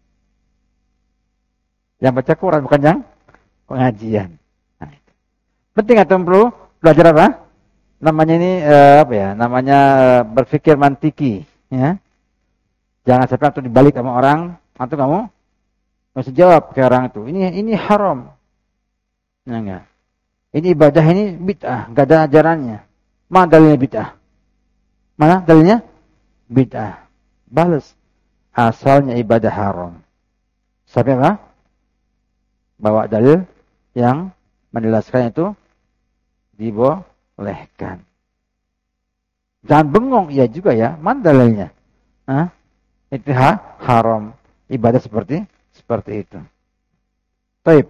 Yang baca Quran bukan yang pengajian. Nah, penting atau perlu belajar apa? Namanya ini eh, apa ya? Namanya eh, berpikir mantiki, ya. Jangan sampai antum dibalik sama orang, antum kamu mesti jawab ke orang itu. Ini ini haram. Nah, enggak. Ini ibadah ini bid'ah, enggak ada ajarannya. Mana dalilnya bid'ah? Mana dalilnya? Bid'ah. Balas. Asalnya ibadah haram. Sampai apa? Bawa dalil yang menjelaskan itu dibolehkan. Jangan bengong, iya juga ya. Mana dalilnya? Hah? Itu ha? Haram. Ibadah seperti seperti itu. Baik.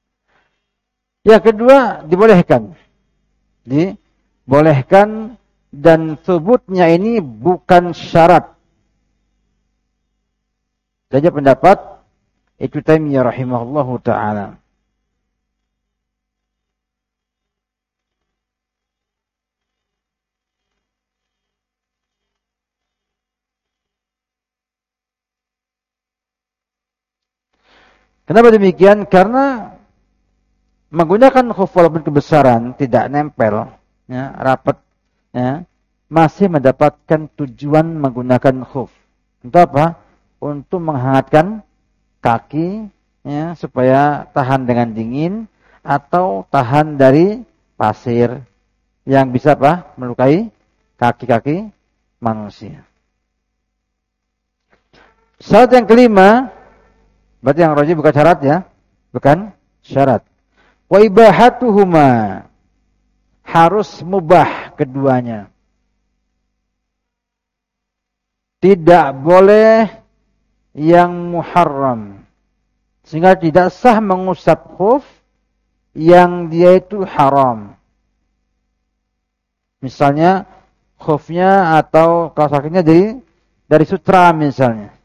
Yang kedua, dibolehkan. Dibolehkan dan thubutnya ini bukan syarat. Saja pendapat Ibnu Taimiyah rahimahullahu taala. Kenapa demikian? Karena menggunakan khuf walaupun kebesaran tidak nempel, ya, rapat, ya, masih mendapatkan tujuan menggunakan khuf. Untuk apa? Untuk menghangatkan kaki, ya, supaya tahan dengan dingin atau tahan dari pasir yang bisa apa? Melukai kaki-kaki manusia. Syarat yang kelima, berarti yang rajih bukan syarat ya, bukan syarat. Wa ibahatuhuma, harus mubah keduanya. Tidak boleh yang muharram. Sehingga tidak sah mengusap khuf yang dia itu haram. Misalnya khufnya atau kaos kakinya dari dari sutra misalnya.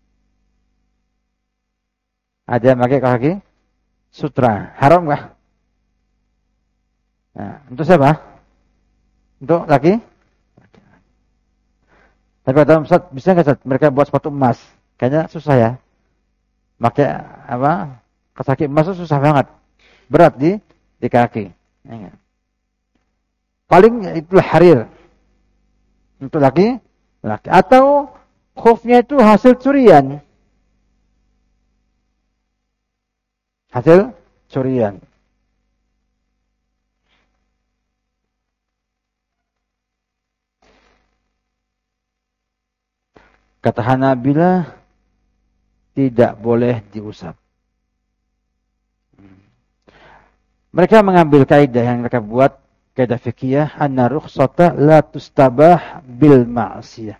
Ada yang pakai kaos kaki sutra, haram enggak? Nah, untuk siapa? Untuk laki? Tapi kata Ustaz, bisa enggak Ustaz mereka buat sepatu emas? Kayaknya susah ya. Pakai apa? Kaos kaki emas itu susah banget. Berat di di kaki. Ya, paling itu harir. Untuk laki, laki. Atau khufnya itu hasil curian. Hasil curian. Kata Hanabilah tidak boleh diusap. Mereka mengambil kaidah yang mereka buat, kaidah fikih, anna rukhsata la tustabah bil ma'siyah.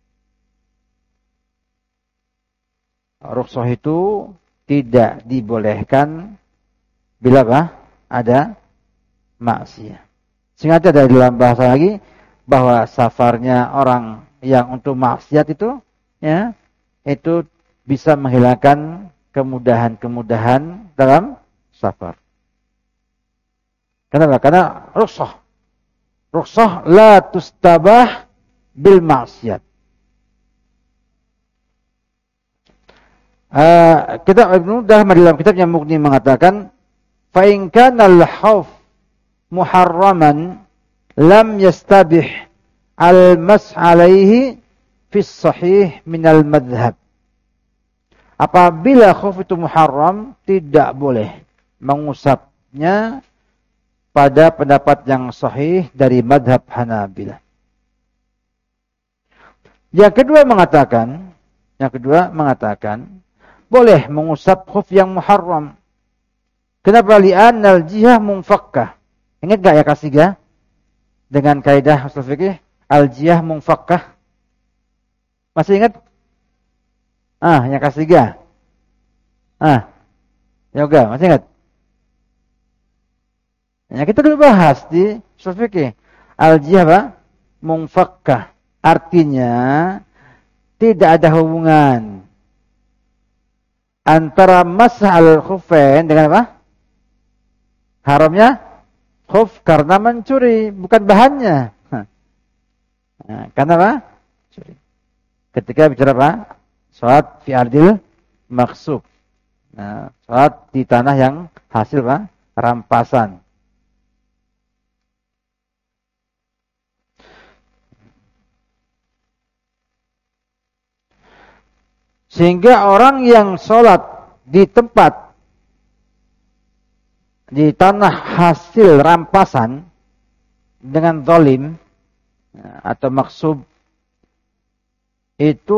Rukhsah itu tidak dibolehkan bila apa? Ada maksiat. Sehingga ada di dalam bahasa lagi bahwa safarnya orang yang untuk maksiat itu, ya, itu bisa menghilangkan kemudahan-kemudahan dalam safar. Kenapa? Karena rukhsah. Rukhsah la tustabah bil maksiat. Uh, kitab Ibnu Dahmah dalam kitabnya Mughni mengatakan, fa in kana al-khawf muharraman lam yastabih al-mas' alaihi fi sahih min al-madhhab. Apabila khawf itu muharram, tidak boleh mengusapnya pada pendapat yang sahih dari madhab Hanabilah. Yang kedua mengatakan, yang kedua mengatakan boleh mengusap khuf yang muharram. Kenapa? Li'annal jihah munfakkah. Ingat enggak ya kasiga? Dengan kaidah ushul fikih, al-jihah munfakkah. Masih ingat? Ah, yang kasiga. Ah. Yoga, masih ingat? Ya, kita dulu bahas di ushul fikih. Al-jihah apa? Munfakkah. Artinya tidak ada hubungan antara mas'al khuffain dengan apa? Haramnya khuf karena mencuri, bukan bahannya. Nah, karena apa? Curi. Ketika bicara apa? Salat fi ardil maksub. Nah, salat di tanah yang hasil apa? Rampasan. Sehingga orang yang sholat di tempat, di tanah hasil rampasan dengan zalim atau maksub, itu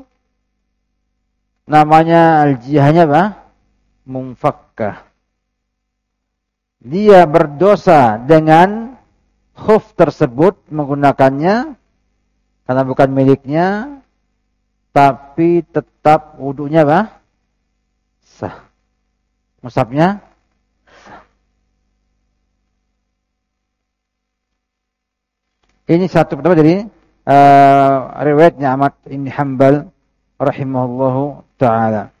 namanya al-jihahnya apa? Munfakkah. Dia berdosa dengan khuf tersebut menggunakannya karena bukan miliknya, tapi tetap wudunya apa? Sah. Musabnya sah. Ini satu pertama dari uh, riwayatnya Ahmad bin Hanbal rahimahullahu taala.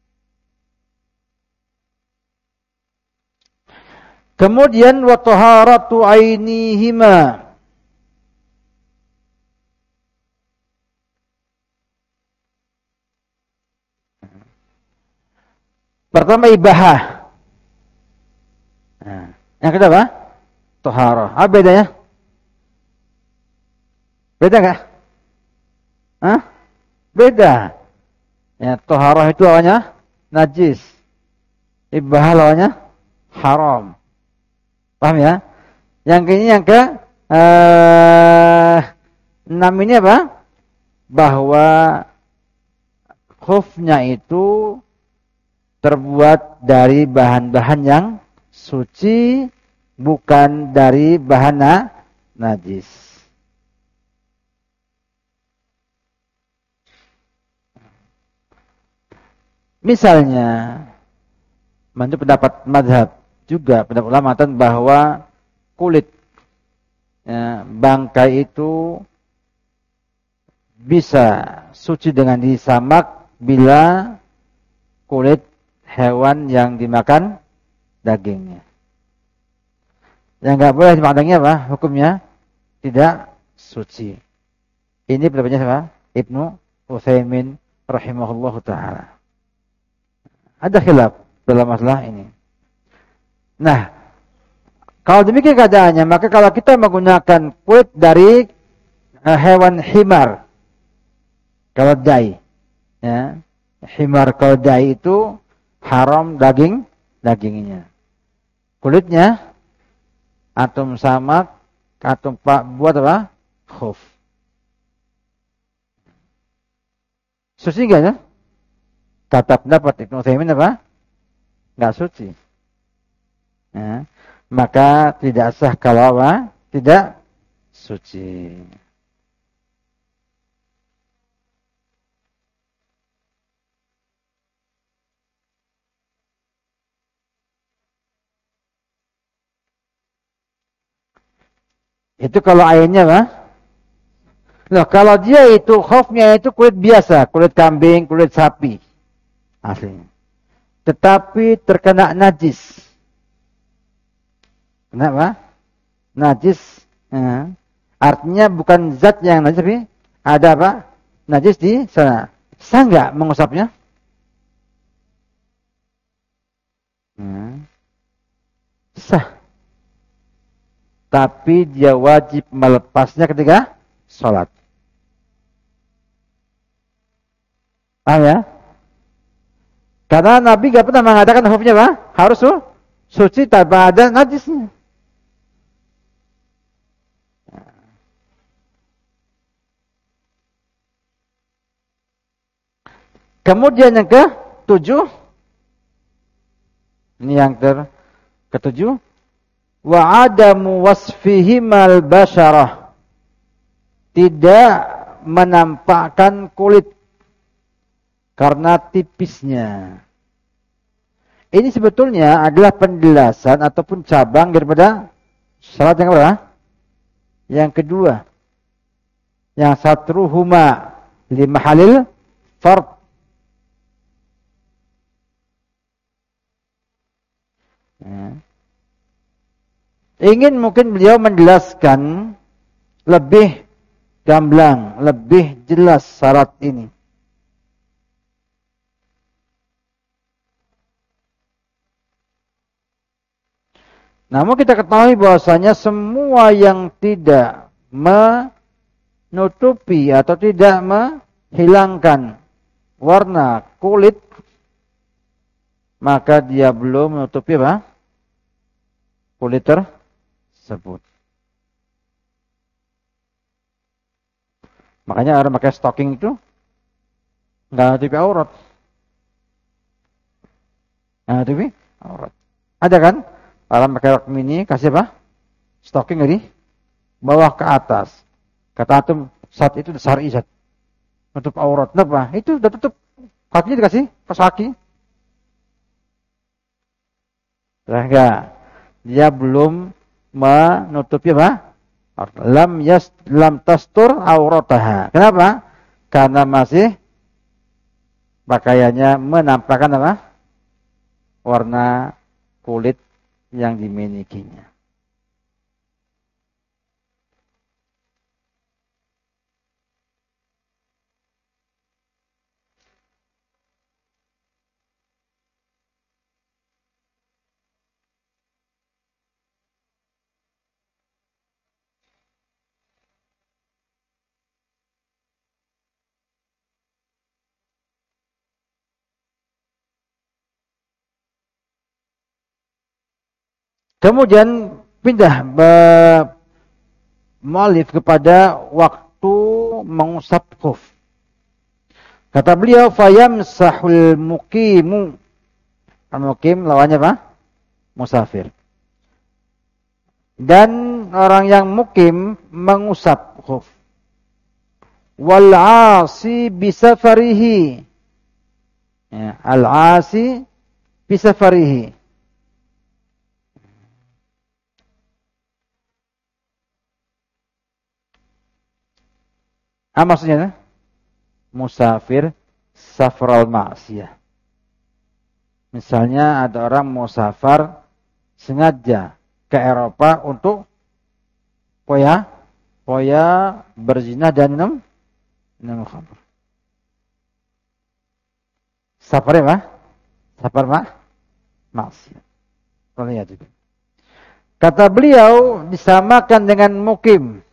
Kemudian wa taharatu ainihima. Pertama ibahah. Nah, yang kedua apa? Taharah. Apa bedanya? Beda enggak? Hah? Beda. Ya, taharah itu lawannya najis. Ibahah lawannya haram. Paham ya? Yang ini yang ke eh, enam ini apa? Bahwa khufnya itu terbuat dari bahan-bahan yang suci, bukan dari bahan najis. Misalnya, menurut pendapat mazhab juga pendapat ulama bahwa kulit ya, bangkai itu bisa suci dengan disamak bila kulit hewan yang dimakan dagingnya. Yang nggak boleh dimakan dagingnya apa? Hukumnya tidak suci. Ini pendapatnya siapa? Ibnu Utsaimin rahimahullahu taala. Ada khilaf dalam masalah ini. Nah, kalau demikian keadaannya, maka kalau kita menggunakan kulit dari uh, hewan himar, keledai, ya, himar keledai itu haram daging dagingnya, kulitnya antum samak, antum pak buat apa? Khuf. Suci enggak ya? Kata pendapat Ibnu Utsaimin apa? Enggak suci. Ya, maka tidak sah kalau apa? Tidak suci. Itu kalau airnya apa? Loh, kalau dia itu khufnya itu kulit biasa, kulit kambing, kulit sapi aslinya. Tetapi terkena najis. Kenapa? Najis. Ya. Artinya bukan zat yang najis, tapi ada apa? Najis di sana. Sah nggak mengusapnya? Ya. Sah. Tapi dia wajib melepasnya ketika sholat. Paham ya? Karena Nabi nggak pernah mengatakan hukumnya apa? Harus su suci tanpa ada najisnya. Kemudian yang ke tujuh, ini yang ter ketujuh, wa adamu wasfihimal basyarah, tidak menampakkan kulit karena tipisnya. Ini sebetulnya adalah penjelasan ataupun cabang daripada syarat yang berapa? Yang kedua, yang satruhuma lima halil fard. Ya. Ingin mungkin beliau menjelaskan lebih gamblang, lebih jelas syarat ini. Namun kita ketahui bahwasanya semua yang tidak menutupi atau tidak menghilangkan warna kulit, maka dia belum menutupi apa? Kulit tersebut. Makanya orang pakai stocking itu nggak nutupi aurat. Nggak nutupi aurat. Ada kan? Orang pakai rok mini kasih apa? Stocking dari bawah ke atas. Kata antum saat itu syar'i zat. Nutup aurat. Kenapa? Itu udah tutup. Kakinya dikasih pas kaki. Sehingga dia belum menutupi apa? Lam yas lam tastur aurataha. Kenapa? Karena masih pakaiannya menampakkan apa? Warna kulit yang dimilikinya. Kemudian pindah mu'allif kepada waktu mengusap khuf. Kata beliau, fayamsahul muqimu. Al-muqim lawannya apa? Musafir. Dan orang yang mukim mengusap khuf. Wal 'asi bisafarihi. Ya, al-'asi bisafarihi. Apa maksudnya? Musafir safral ma'siyah. Misalnya ada orang musafar sengaja ke Eropa untuk poya poya berzina dan minum minum khamr. Safar apa? Safar ma maksiat. Lihat juga. Kata beliau disamakan dengan mukim.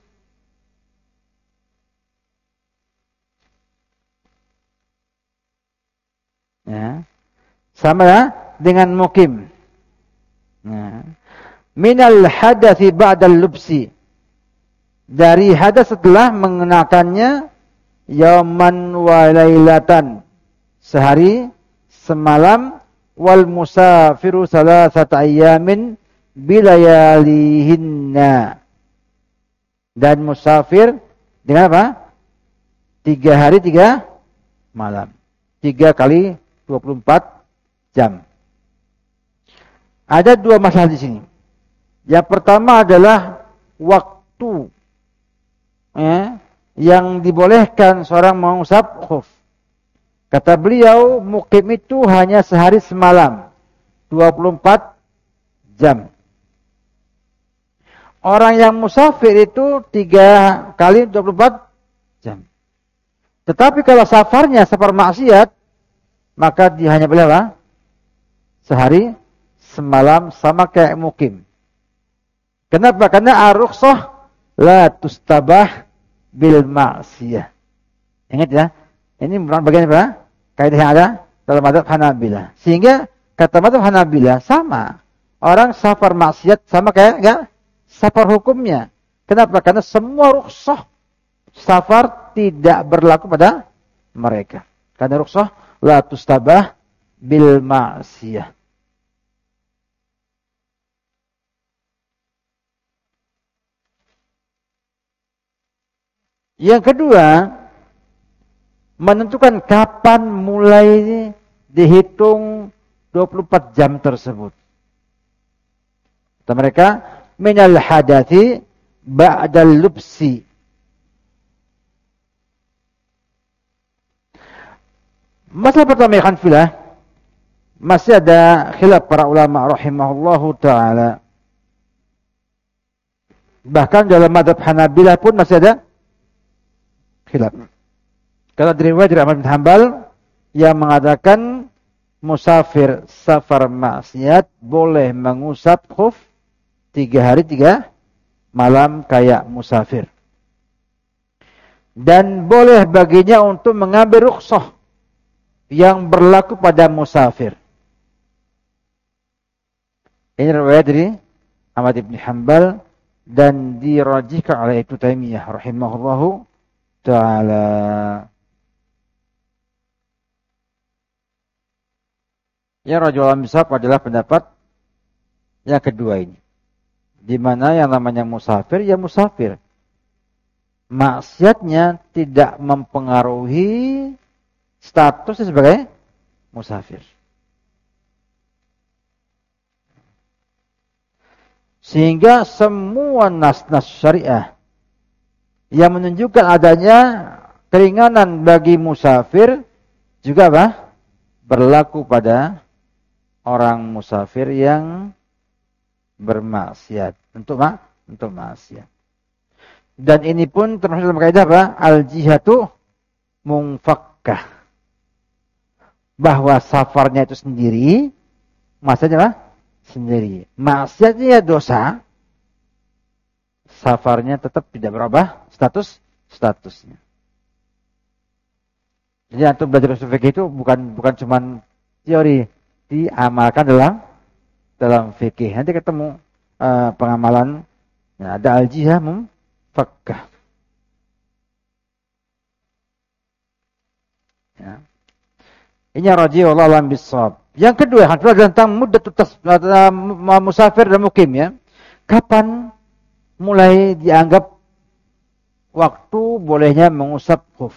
Ya. Sama ya dengan mukim. Ya. Minal hadathi ba'dal lubsi. Dari hadas setelah mengenakannya yauman wa lailatan. Sehari semalam wal musafiru salasata ayyamin bilayalihinna. Dan musafir dengan apa? Tiga hari tiga malam. Tiga kali dua puluh empat jam. Ada dua masalah di sini. Yang pertama adalah waktu ya, yang dibolehkan seorang mengusap khuf. Kata beliau, mukim itu hanya sehari semalam, dua puluh empat jam. Orang yang musafir itu tiga kali dua puluh empat jam. Tetapi kalau safarnya safar maksiat, maka dia hanya boleh apa? Sehari semalam sama kayak mukim. Kenapa? Karena ar-rukhsah la tustabah bil ma'siyah. Ingat ya, ini merupakan bagian apa? Kaidah yang ada dalam mazhab Hanabilah. Sehingga kata mazhab Hanabilah sama. Orang safar maksiat sama kayak enggak safar hukumnya. Kenapa? Karena semua rukhsah safar tidak berlaku pada mereka. Karena rukhsah la tustabah bil ma'siyah. Yang kedua, menentukan kapan mulai dihitung dua puluh empat jam tersebut. Kata mereka, minal hadathi ba'dal lubsi. Masalah pertama ya Hanfilah, masih ada khilaf para ulama rahimahullahu ta'ala. Bahkan dalam mazhab Hanabilah pun masih ada khilaf. Kalau dari riwayat dari Ahmad bin Hanbal yang mengatakan musafir safar maksiat boleh mengusap khuf tiga hari tiga malam kayak musafir. Dan boleh baginya untuk mengambil rukhsah yang berlaku pada musafir. Ini riwayat dari Ahmad bin Hanbal dan dirajihkan oleh Ibnu Taimiyah rahimahullahu ta'ala. Yang rajul al-misaf adalah pendapat yang kedua ini. Di mana yang namanya musafir, ya musafir. Maksiatnya tidak mempengaruhi statusnya sebagai musafir. Sehingga semua nas-nas syariah yang menunjukkan adanya keringanan bagi musafir juga apa? Berlaku pada orang musafir yang bermaksiat. Untuk ma? Untuk maksiat. Dan ini pun termasuk dalam kaidah apa? Al-jihatu munfakkah. Bahwa safarnya itu sendiri, maksudnya apa? Sendiri. Maksiatnya dosa, safarnya tetap tidak berubah status statusnya. Jadi antum belajar usul fikih itu bukan bukan cuma teori, diamalkan dalam dalam fikih. Nanti ketemu uh, pengamalan, ya, ada al-jihah munfakkah. Ya. Ini raji wallahu a'lam bissawab. Yang kedua, adalah tentang muddatut musafir dan mukim, ya. Kapan mulai dianggap waktu bolehnya mengusap khuf?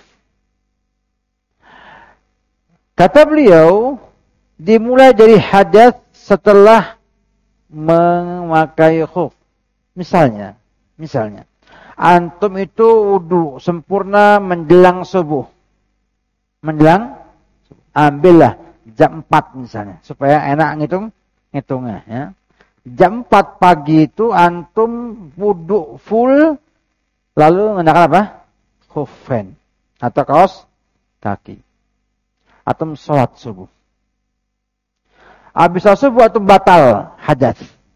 Kata beliau, dimulai dari hadas setelah memakai khuf. Misalnya, misalnya, antum itu wudu sempurna menjelang subuh. Menjelang, ambillah jam empat misalnya, supaya enak ngitung ngitungnya, ya. Jam empat pagi itu antum wudu full, lalu mengenakan apa? Khufain atau kaos kaki. Antum sholat subuh. Habis subuh antum batal hadas.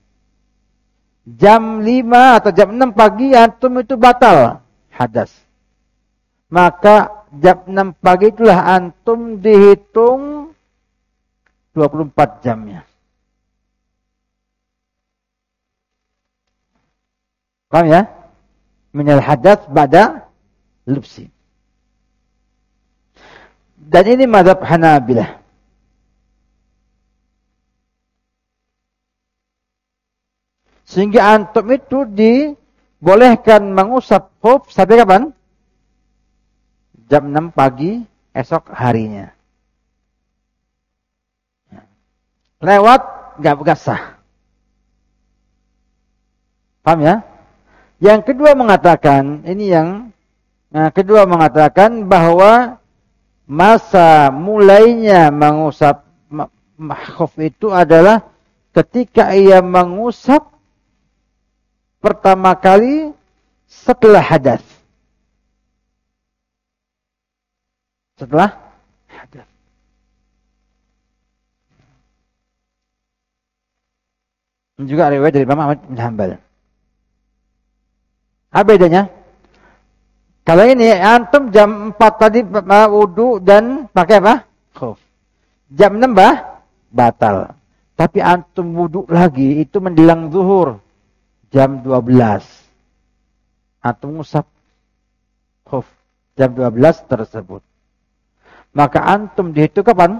Jam lima atau jam enam pagi antum itu batal hadas. Maka jam enam pagi itulah antum dihitung dua puluh empat jamnya. Paham ya? Minal hadas ba'da lubsi. Dan ini mazhab Hanabilah. Sehingga antum itu dibolehkan mengusap khuf sampai kapan? Jam enam pagi esok harinya. Lewat enggak sah. Paham ya? Yang kedua mengatakan, ini yang nah, kedua mengatakan bahwa masa mulainya mengusap khuf itu adalah ketika ia mengusap pertama kali setelah hadas. Setelah hadas. Ini juga riwayat dari Imam Ahmad bin Hanbal. Apa bedanya? Kalau ini antum jam empat tadi wudu dan pakai apa? Khuf. Jam enam bah, batal. Tapi antum wudu lagi itu menjelang zuhur jam dua belas. Antum ngusap khuf jam dua belas tersebut. Maka antum dihitung kapan?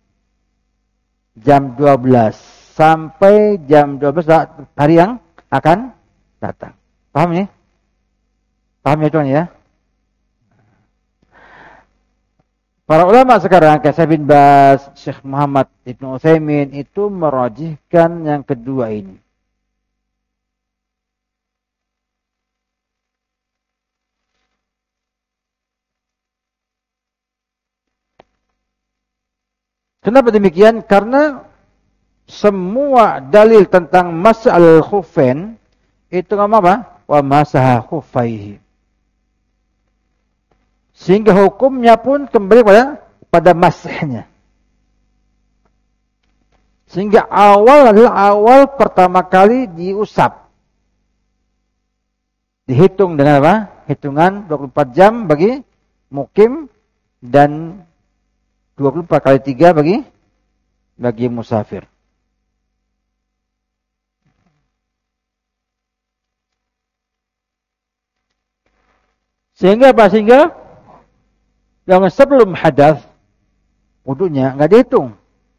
Jam dua belas sampai jam dua belas hari yang akan datang. Paham ya? Paham ya tuan ya? Para ulama sekarang, kayak Syekh bin Baz, Syekh Muhammad Ibn Utsaimin itu merajihkan yang kedua ini. Kenapa demikian? Karena semua dalil tentang mas'al khuffain itu ngomong apa? Wa masaha khuffaihi. Sehingga hukumnya pun kembali pada pada masahnya. Sehingga awal adalah awal pertama kali diusap. Dihitung dengan apa? Hitungan dua puluh empat jam bagi mukim dan dua puluh empat kali tiga bagi bagi musafir. Sehingga apa? Sehingga yang sebelum hadas wudunya enggak dihitung.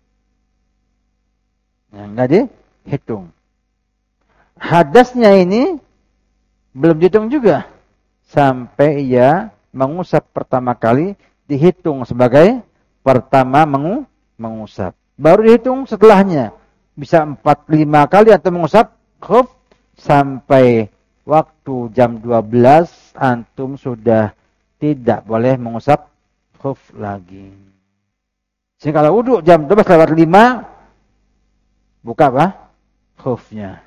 Ya, enggak dihitung. Hadasnya ini belum dihitung juga sampai ia mengusap pertama kali, dihitung sebagai pertama mengu, mengusap. Baru dihitung setelahnya. Bisa empat lima kali atau mengusap khuf sampai waktu jam dua belas antum sudah tidak boleh mengusap khuf lagi. Sehingga kalau wudu jam dua belas lewat lima, buka apa? Khufnya.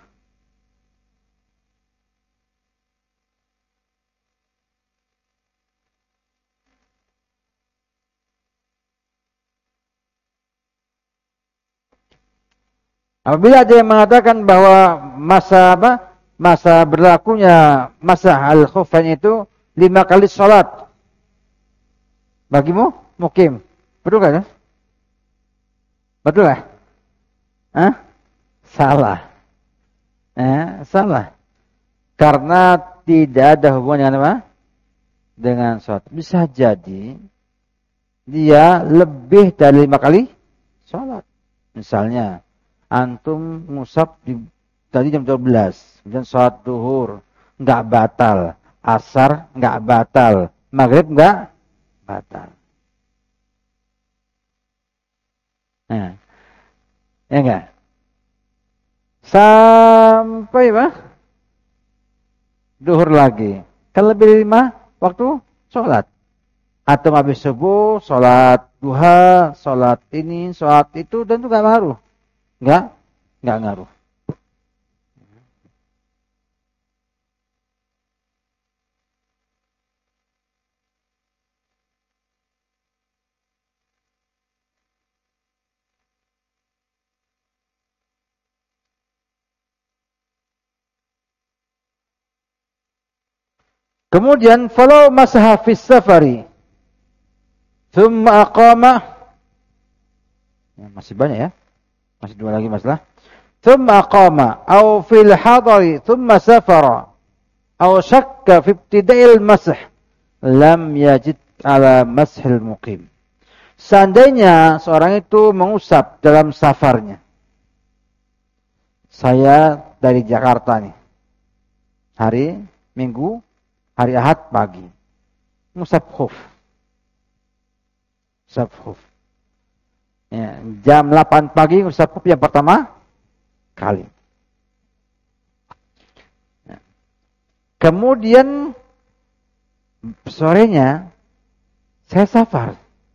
Apabila ada yang mengatakan bahwa masa apa? Masa berlakunya masa al-khuffain itu lima kali sholat. Bagimu mukim. Betul kan? Betul lah? Hah? Salah. Eh, salah. Karena tidak ada hubungan dengan apa? Dengan sholat. Bisa jadi dia lebih dari lima kali sholat. Misalnya antum ngusap di tadi jam dua belas, kemudian sholat duhur enggak batal, asar enggak batal, maghrib enggak batal. Nah, ya enggak? Sampai apa? Duhur lagi. Kan lebih dari lima waktu sholat. Atau habis subuh, sholat duha, sholat ini, sholat itu, dan itu enggak ngaruh. Enggak, enggak ngaruh. Kemudian falau masaha fis safari thumma aqama, ya, masih banyak ya. Masih dua lagi masalah. Thumma aqama aw fil hadari thumma safara aw syakka fi ibtida'il masah lam yajid ala mashil muqim. Seandainya seorang itu mengusap dalam safarnya. Saya dari Jakarta nih. Hari Minggu, hari Ahad pagi. Ngusap khuf. Ngusap khuf. Ya, jam delapan pagi ngusap khuf yang pertama kali. Ya. Kemudian sorenya saya safar.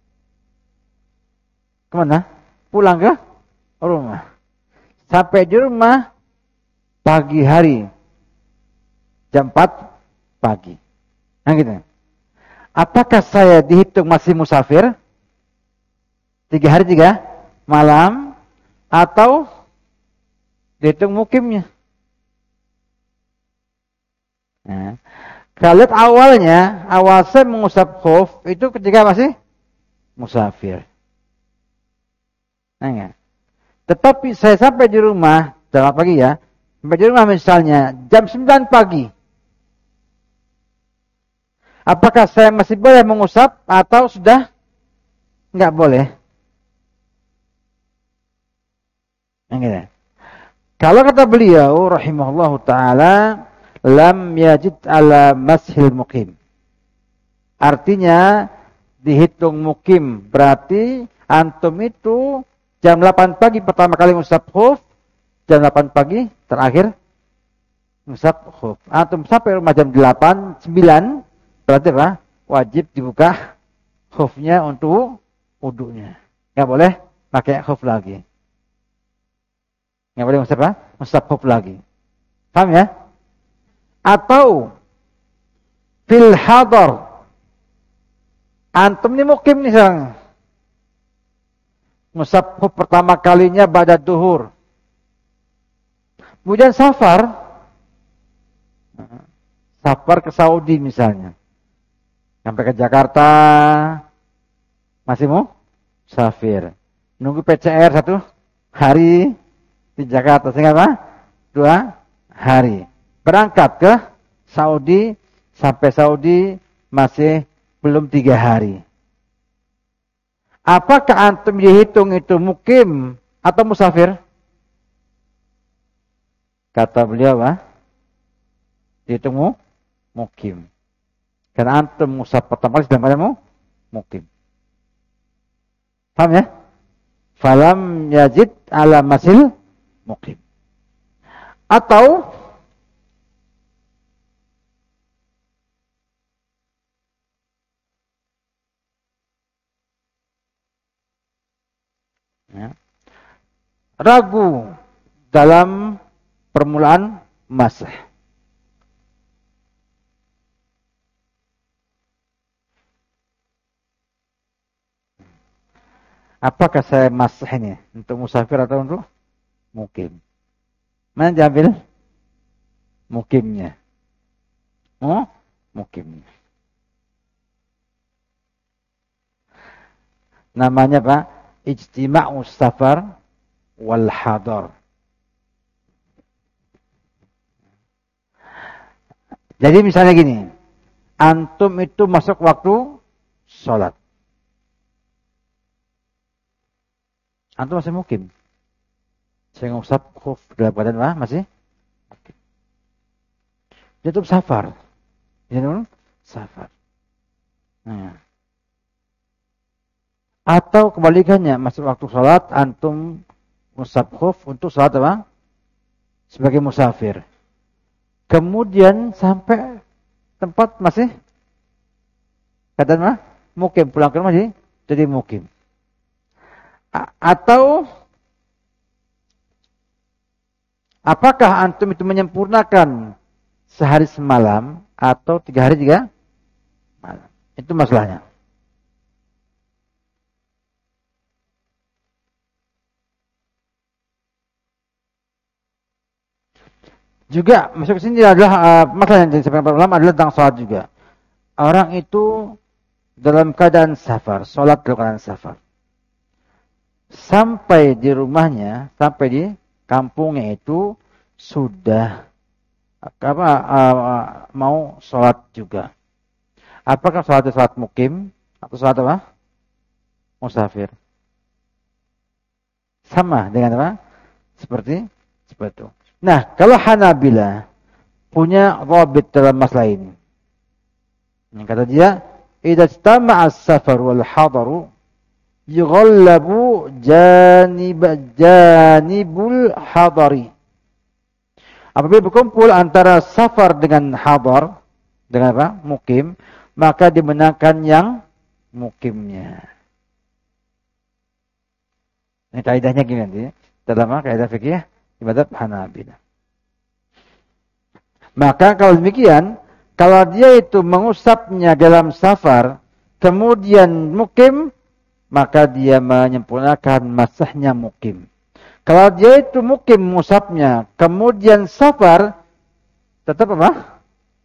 Kemana? Pulang ke rumah. Sampai di rumah pagi hari. Jam empat pagi. Nah gitu. Apakah saya dihitung masih musafir? Tiga hari tiga malam. Atau dihitung mukimnya? Nah, kalau lihat awalnya, awal saya mengusap khuf itu ketika masih musafir. Nah, enggak. Tetapi saya sampai di rumah, dalam pagi ya, sampai di rumah misalnya jam sembilan pagi. Apakah saya masih boleh mengusap atau sudah enggak boleh? Nah, gitu. Kalau kata beliau rahimahullahu taala, lam yajid ala mashil muqim. Artinya dihitung mukim berarti antum itu jam delapan pagi pertama kali ngusap khuf, jam delapan pagi terakhir ngusap khuf. Antum sampai rumah jam delapan, sembilan berarti apa? Wajib dibuka khufnya untuk wudunya. Enggak boleh pakai khuf lagi. Enggak boleh ngusap apa? Ngusap khuf lagi. Paham ya? Atau fil hadar. Antum ini mukim nih sekarang. Ngusap khuf pertama kalinya pada duhur. Kemudian safar. Safar ke Saudi misalnya. Sampai ke Jakarta. Masih mau? Safir. Nunggu P C R satu hari di Jakarta. Sehingga apa? Dua hari. Berangkat ke Saudi. Sampai Saudi masih belum tiga hari. Apakah antum dihitung itu mukim atau musafir? Kata beliau apa? Dihitung mukim. Karena antum musaf pertama kali sedang padamu mukim. Paham ya? Falam yajid ala masil mukim. Atau ragu dalam permulaan masih. Apakah saya masih ini untuk musafir atau untuk mukim? Mana diambil? Mukimnya. Oh, mukimnya. Namanya apa? Ijtima'us safar wal hadar. Jadi misalnya gini, antum itu masuk waktu sholat. Antum masih mukim. Saya ngusap khuf dalam keadaan apa? Masih mukim. Dia tuh safar. Dia tuh safar. Nah. Atau kebalikannya, masuk waktu sholat, antum ngusap khuf untuk sholat apa? Sebagai musafir. Kemudian sampai tempat masih keadaan apa? Mukim. Pulang ke rumah jadi, jadi mukim. Atau apakah antum itu menyempurnakan sehari semalam atau tiga hari tiga malam? Itu masalahnya. Juga masuk ke sini adalah uh, masalah yang disampaikan para ulama adalah tentang sholat juga. Orang itu dalam keadaan safar, sholat dalam keadaan safar. Sampai di rumahnya, sampai di kampungnya itu sudah apa uh, mau sholat juga. Apakah sholat itu sholat mukim atau sholat apa? Musafir. Sama dengan apa? Seperti seperti itu. Nah, kalau Hanabilah punya dhabit dalam masalah ini. Yang kata dia, idza istama'a as-safar wal hadaru yughallabu janib janibul hadari. Apabila berkumpul antara safar dengan hadar, dengan apa? Mukim, maka dimenangkan yang mukimnya. Ini kaidahnya gini nanti, dalam kaidah fikih di mazhab Hanabilah. Maka kalau demikian, kalau dia itu mengusapnya dalam safar, kemudian mukim, maka dia menyempurnakan masahnya mukim. Kalau dia itu mukim musabnya, kemudian safar, tetap apa?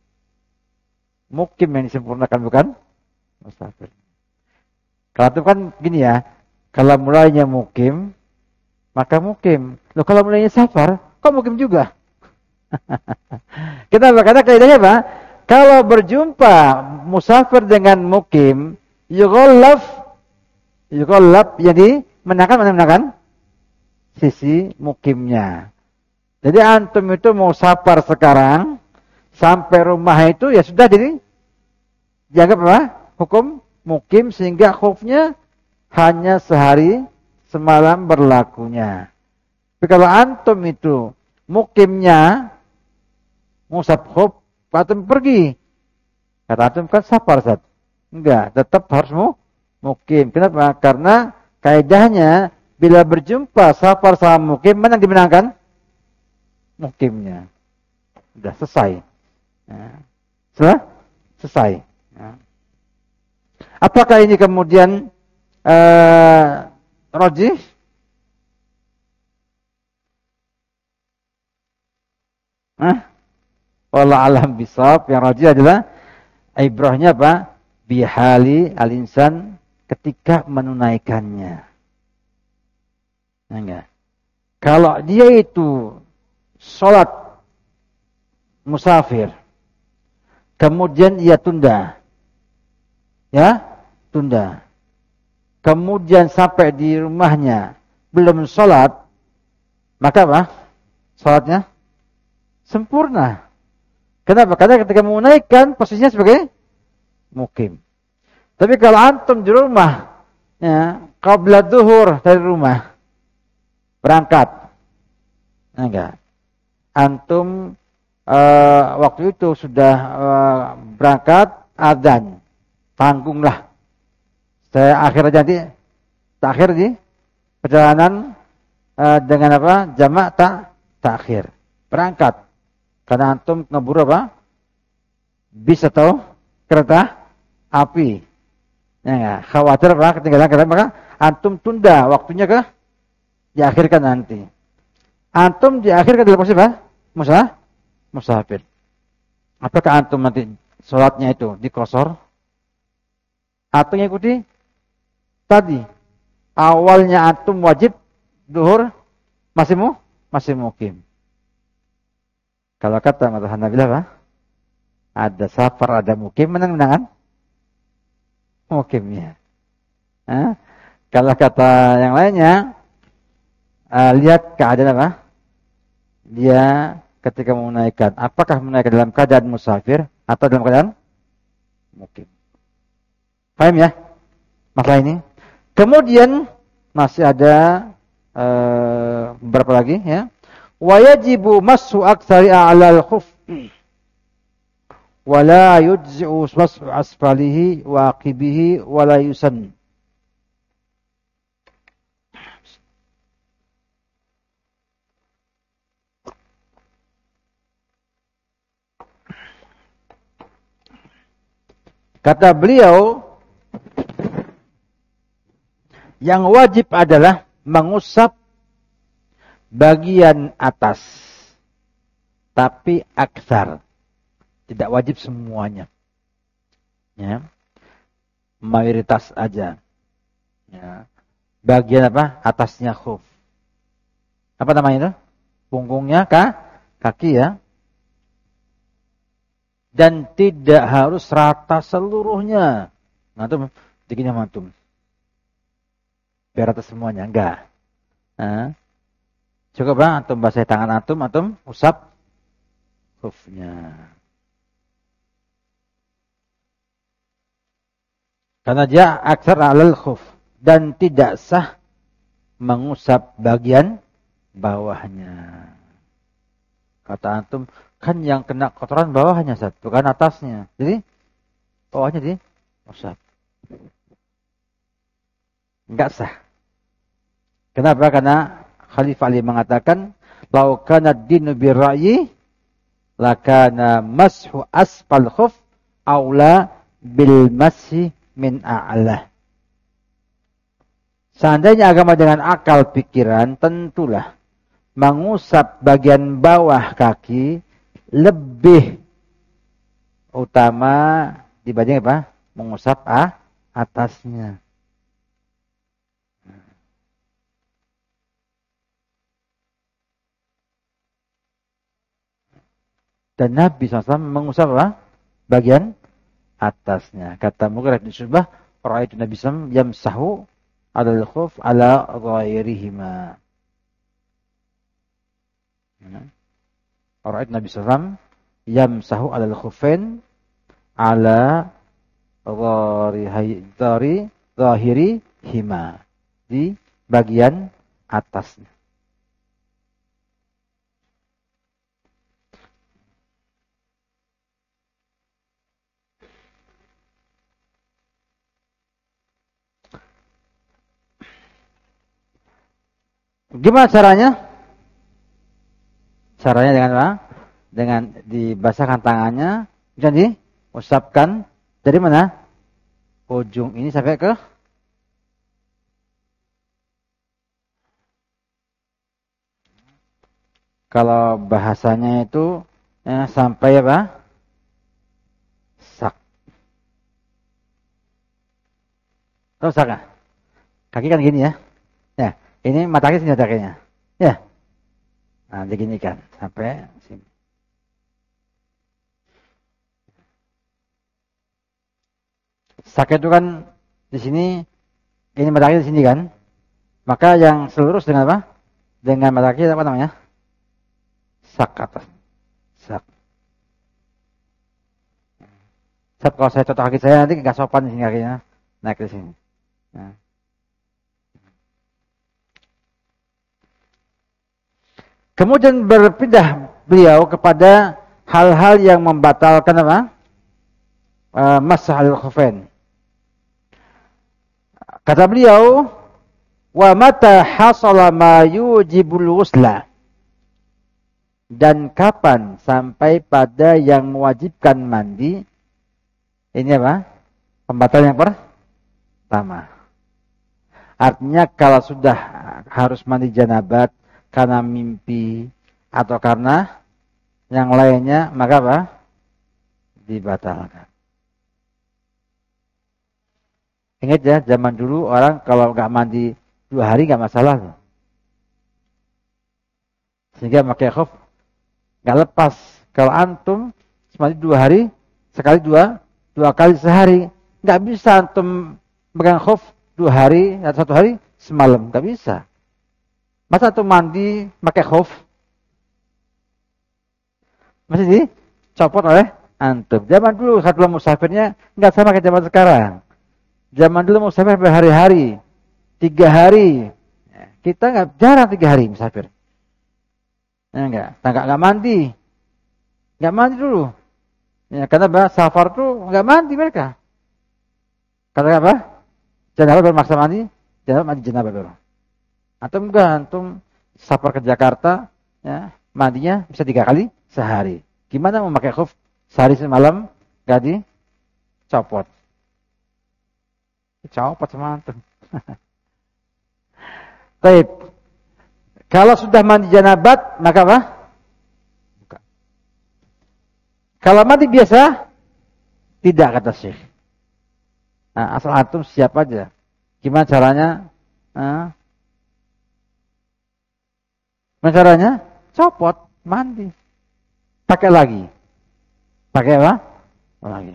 Mukim yang disempurnakan, bukan musafir. Kalau itu kan gini ya, kalau mulainya mukim, maka mukim. Loh kalau mulainya safar, kok mukim juga? Kenapa? Karena kaidahnya apa? Kalau berjumpa musafir dengan mukim, yughallaf yughallaf jadi menangkan mana menangkan sisi mukimnya. Jadi antum itu mau safar sekarang sampai rumah itu ya sudah jadi dianggap apa? Hukum mukim sehingga khufnya hanya sehari semalam berlakunya. Tapi kalau antum itu mukimnya ngusap khuf, antum pergi. Kata antum kan safar, Ustaz. Enggak, tetap harus mu mukim. Kenapa? Karena kaidahnya bila berjumpa safar sama mukim, mana yang dimenangkan? Mukimnya. Sudah selesai. Ya. Sudah selesai. Ya. Apakah ini kemudian uh, rajih? Hah? Wallahu alam bisawab. Yang rajih adalah ibrahnya apa? Bihali al-insan ketika menunaikannya. Enggak. Kalau dia itu sholat musafir, kemudian ia tunda, ya, tunda. Kemudian sampai di rumahnya belum sholat, maka apa? Sholatnya sempurna. Kenapa? Karena ketika menunaikan posisinya sebagai mukim. Tapi kalau antum di rumah, ya, qabla duhur dari rumah, berangkat, enggak. Antum uh, waktu itu sudah uh, berangkat adzan, tanggunglah. Saya akhir aja nanti, akhir di perjalanan uh, dengan apa? Jamak tak takhir. Berangkat. Karena antum ngeburu apa? Bis atau kereta api. Ya enggak? Khawatir apa? Ketinggalan kereta, maka antum tunda waktunya ke diakhirkan nanti. Antum diakhirkan dalam posisi apa? Musafir. Musafir. Apakah antum nanti sholatnya itu dikosor? Atau ngikuti tadi? Awalnya antum wajib zuhur masih mu masih mukim. Kalau kata mazhab Hanabilah apa? Ada safar, ada mukim, menang-menangan mukimnya. Nah, kalau kata yang lainnya, uh, lihat keadaan apa? Dia ketika menunaikan, apakah menunaikan dalam keadaan musafir atau dalam keadaan mukim? Paham ya masalah ini? Kemudian masih ada uh, berapa lagi ya? Wa yajibu mashu aktsari a'lal khuf wa la yujzi'u mashu asfalihi wa aqibihi wa la yusann. Kata beliau, yang wajib adalah mengusap bagian atas, tapi aksar, tidak wajib semuanya, ya, mayoritas aja, ya. Bagian apa? Atasnya khuf, apa namanya itu? Punggungnya kah? Kaki ya, dan tidak harus rata seluruhnya. Antum bikinnya mantum, biar rata semuanya, enggak. Nah, cukup bang, antum basahi tangan antum, antum usap khufnya. Karena dia aksar alal khuf, dan tidak sah mengusap bagian bawahnya. Kata antum, kan yang kena kotoran bawahnya, Ustaz, bukan atasnya. Jadi bawahnya diusap. Enggak sah. Kenapa? Karena Khalifah Ali mengatakan, "Lau kana ad-dinu bir-ra'yi lakana mashu asfal khuf aula bil mashi min a'la." Seandainya agama dengan akal pikiran, tentulah mengusap bagian bawah kaki lebih utama dibanding apa? Mengusap ah, atasnya. Dan Nabi shallallahu alaihi wasallam mengusap apa? Bagian atasnya. Kata Mughirah bin Syu'bah, ra'aitu Nabi sallallahu alaihi wasallam yamsahu 'alal khuf 'ala ghairihima. Ra'aitu Nabi sallallahu alaihi wasallam yamsahu 'alal khufain 'ala ghairi zahirihima, di bagian atasnya. Gimana caranya? Caranya dengan apa? Dengan dibasahkan tangannya, kemudian diusapkan dari mana? Ujung ini sampai ke kalau bahasanya itu eh, sampai apa? Sak. Terus sak. Kaki kan gini ya. Ya. Ini mata kaki sini kakinya. Ya. Nah, diginikan sampai sini. Sakit itu kan di sini, ini mata kaki di sini kan. Maka yang selurus dengan apa? Dengan mata kaki apa namanya? Sak atas. Sak. Sak, kalau saya cocok kaki saya nanti nggak sopan di sini kakinya. Naik di sini. Nah. Kemudian berpindah beliau kepada hal-hal yang membatalkan apa? Uh, Masah al-khufain. Kata beliau, Wa mata hasala ma yujibul ghusla. Dan kapan sampai pada yang mewajibkan mandi? Ini apa? Pembatal yang pertama. Artinya kalau sudah harus mandi janabat karena mimpi atau karena yang lainnya, maka apa? Dibatalkan. Ingat ya, zaman dulu orang kalau nggak mandi dua hari nggak masalah loh. Sehingga pakai khuf nggak lepas. Kalau antum mandi dua hari, sekali dua, dua kali sehari, nggak bisa antum pegang khuf dua hari atau satu hari semalam, nggak bisa. Masa antum mandi pakai khuf masih dicopot oleh antum. Zaman dulu saat belum musafirnya nggak sama kayak zaman sekarang. Zaman dulu musafir berhari-hari, tiga hari. Kita nggak jarang tiga hari musafir. Ya enggak, enggak enggak mandi, enggak mandi dulu. Ya, karena bah, safar tuh enggak mandi mereka. Kata apa? Janabah baru maksa mandi, janabah mandi janabah baru. Antum enggak, antum safar ke Jakarta, ya mandinya bisa tiga kali sehari. Gimana mau pakai khuf sehari semalam enggak dicopot? Copot sama antum. Baik. Kalau sudah mandi janabat, maka apa? Buka. Kalau mandi biasa, tidak kata Syekh. Nah, asal antum siap aja. Gimana caranya? Nah, gimana caranya? Copot, mandi. Pakai lagi. Pakai apa? Lagi.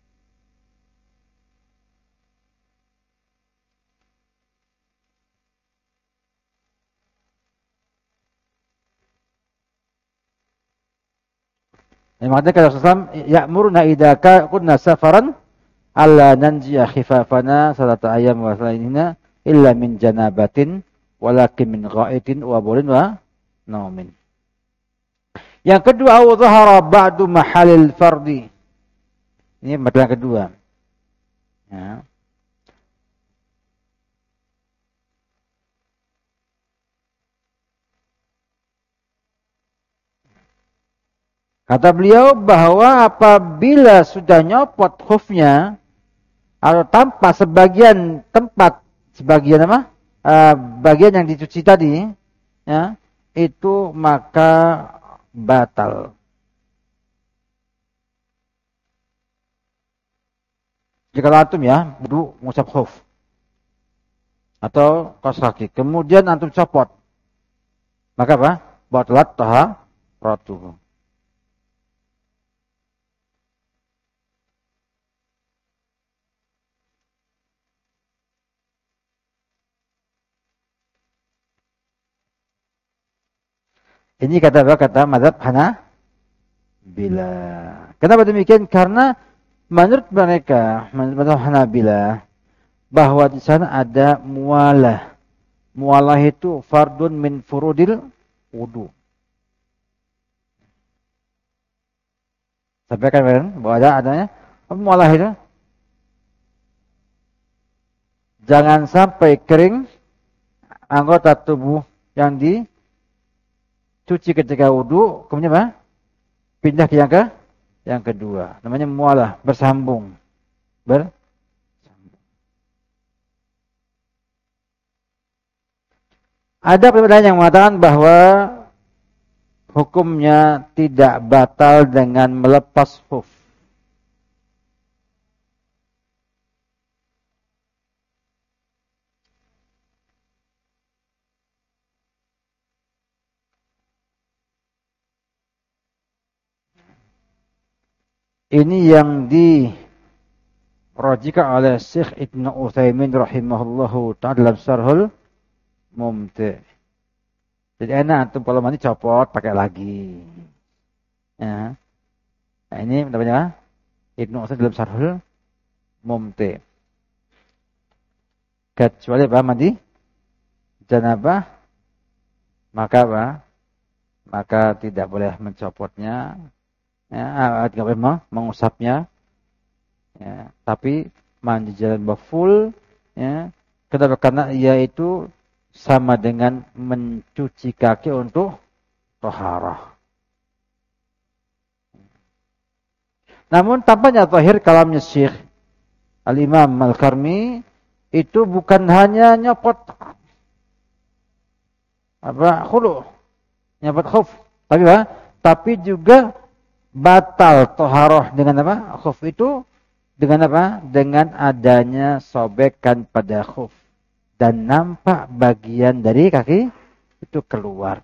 Yang maknanya kata Rasulullah ya'muruna idza kunna safaran alla nanjiya khifafana salata ayyam wa salainina illa min janabatin walakin min ghaitin wa bulin wa naumin. Yang kedua, au dhahara ba'du mahalil fardi. Ini matlamat yang kedua. Ya. Kata beliau bahwa apabila sudah nyopot khufnya atau tanpa sebagian tempat, sebagian apa? Uh, bagian yang dicuci tadi, ya, itu maka batal. Jika antum ya, wudu ngusap khuf atau kaos kaki, kemudian antum copot, maka apa? Batalat taharatuh. Ini kata apa? Kata mazhab Hanabila. Kenapa demikian? Karena menurut mereka, menurut mazhab Hanabila, bahwa di sana ada mualah. Mualah itu fardun min furudil wudu. Sampaikan kan bahwa ada adanya mualah itu. Jangan sampai kering anggota tubuh yang di cuci ketika wudu, kemudian apa? Pindah ke yang ke yang kedua. Namanya mualah, bersambung. Bersambung. Ada perbedaan yang mengatakan bahwa hukumnya tidak batal dengan melepas khuf. Ini yang dirajihkan oleh Syekh Ibnu Utsaimin rahimahullahu ta'ala dalam Syarhul Mumti'. Jadi enak antum kalau mandi copot pakai lagi. Ya. Nah, ini namanya Ibnu Utsaimin dalam Syarhul Mumti'. Kecuali apa mandi janabah, maka apa? Maka tidak boleh mencopotnya. Ya, tidak boleh mengusapnya, ya, tapi mandi janabah full, ya, kenapa? Karena ia itu sama dengan mencuci kaki untuk taharah. Namun tampaknya zahir kalamnya Syekh Al-Imam Al-Karmi itu bukan hanya nyopot apa khulu, nyopot khuf, tapi apa? Tapi juga batal taharah dengan apa? Khuf itu dengan apa? Dengan adanya sobekan pada khuf dan nampak bagian dari kaki itu keluar.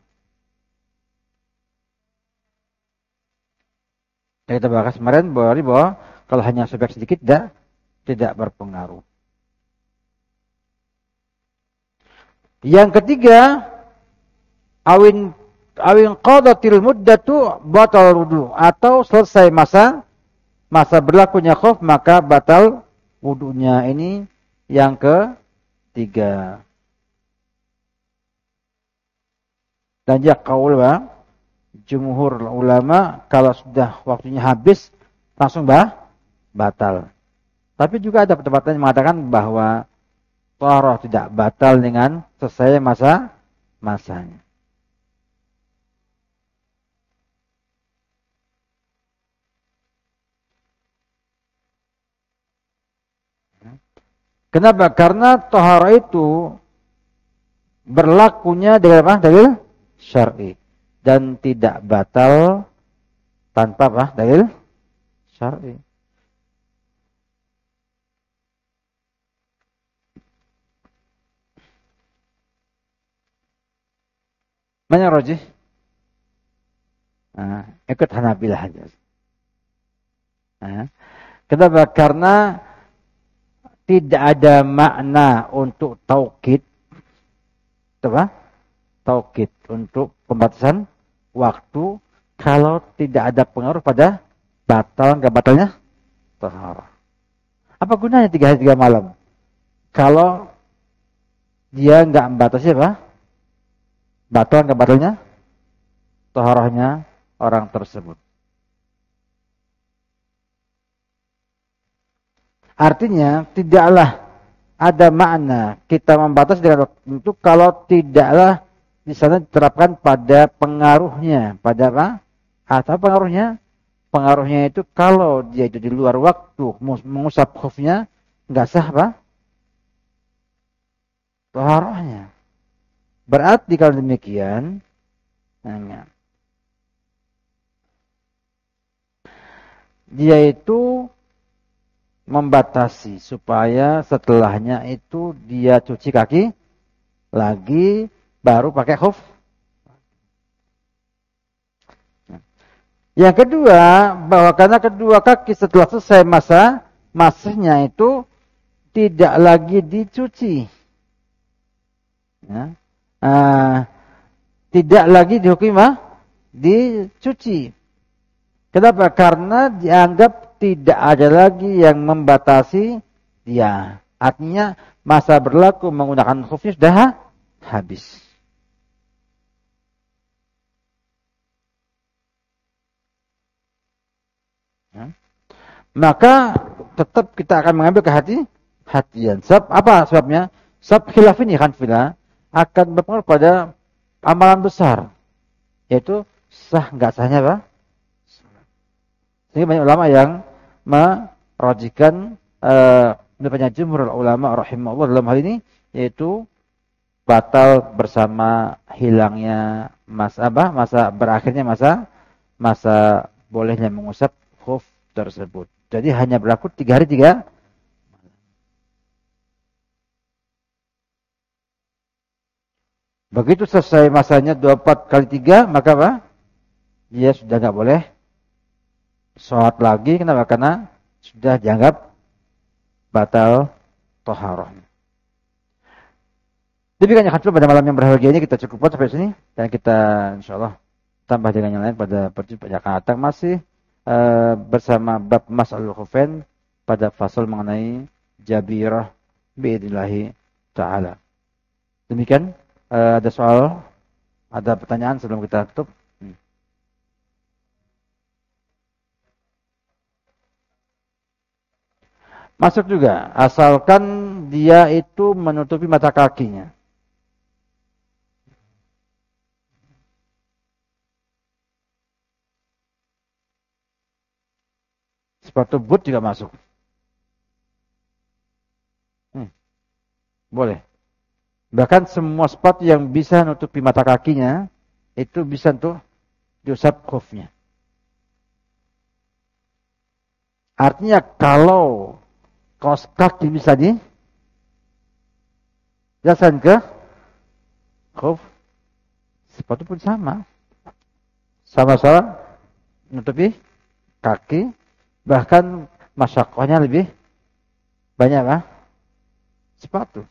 Yang kita bahas kemarin bahwa, bahwa kalau hanya sobek sedikit tidak tidak berpengaruh. Yang ketiga, awin awin qadatil muddatu batal wudu, atau selesai masa masa berlakunya khuf maka batal wudunya. Ini yang ketiga. Dan ya qaul wa jumhur ulama kalau sudah waktunya habis langsung bah batal. Tapi juga ada pendapat yang mengatakan bahwa taharah tidak batal dengan selesai masa masanya. Kenapa? Karena taharah itu berlakunya dengan apa? Dalil syar'i dan tidak batal tanpa apa? Dalil syar'i. Mana rajih? Nah, ikut Hanabilah aja. Nah, kenapa? Karena tidak ada makna untuk taukid, apa? Taukid untuk pembatasan waktu kalau tidak ada pengaruh pada batal nggak batalnya taharah. Apa gunanya tiga hari tiga malam kalau dia nggak membatasi apa? Batal nggak batalnya taharahnya orang tersebut. Artinya tidaklah ada makna kita membatasi dengan waktu itu kalau tidaklah di sana diterapkan pada pengaruhnya, pada apa? Atau pengaruhnya? Pengaruhnya itu kalau dia itu di luar waktu mengusap khufnya nggak sah apa? Taharahnya. Berarti kalau demikian, nah, dia itu membatasi supaya setelahnya itu dia cuci kaki lagi baru pakai khuf. Yang kedua, bahwa karena kedua kaki setelah selesai masa masanya itu tidak lagi dicuci, ya. Uh, tidak lagi dihukumi dicuci. Kenapa? Karena dianggap tidak ada lagi yang membatasi dia. Artinya masa berlaku menggunakan khufnya sudah habis. Ya. Maka tetap kita akan mengambil kehati-hatian. Sebab apa sebabnya? Sebab khilaf ini Hanfilah akan berpengaruh pada amalan besar, yaitu sah nggak sahnya apa? Sehingga banyak ulama yang merajihkan pendapat uh, jumhur ulama rahimahullah dalam hal ini, yaitu batal bersama hilangnya masa apa? Masa berakhirnya masa masa bolehnya mengusap khuf tersebut. Jadi hanya berlaku tiga hari tiga. Begitu selesai masanya dua puluh empat kali tiga, maka apa? Dia sudah nggak boleh sholat lagi. Kenapa? Karena sudah dianggap batal taharah. Demikian yang pada malam yang berbahagia ini kita cukupkan sampai sini. Dan kita insyaAllah tambah dengan yang lain pada perjumpaan yang akan datang. Masih uh, bersama bab Mas'alul Khufain pada fasal mengenai Jabirah biidnillahi ta'ala. Demikian. Uh, ada soal, ada pertanyaan sebelum kita tutup? Hmm. Masuk juga, asalkan dia itu menutupi mata kakinya. sepatu boot juga masuk. Hmm. Boleh. Bahkan semua sepatu yang bisa nutupi mata kakinya, itu bisa untuk diusap khufnya. Artinya kalau kaos kaki bisa di jasan ke khuf, sepatu pun sama. Sama-sama nutupi kaki, bahkan masyakohnya lebih banyak lah sepatu.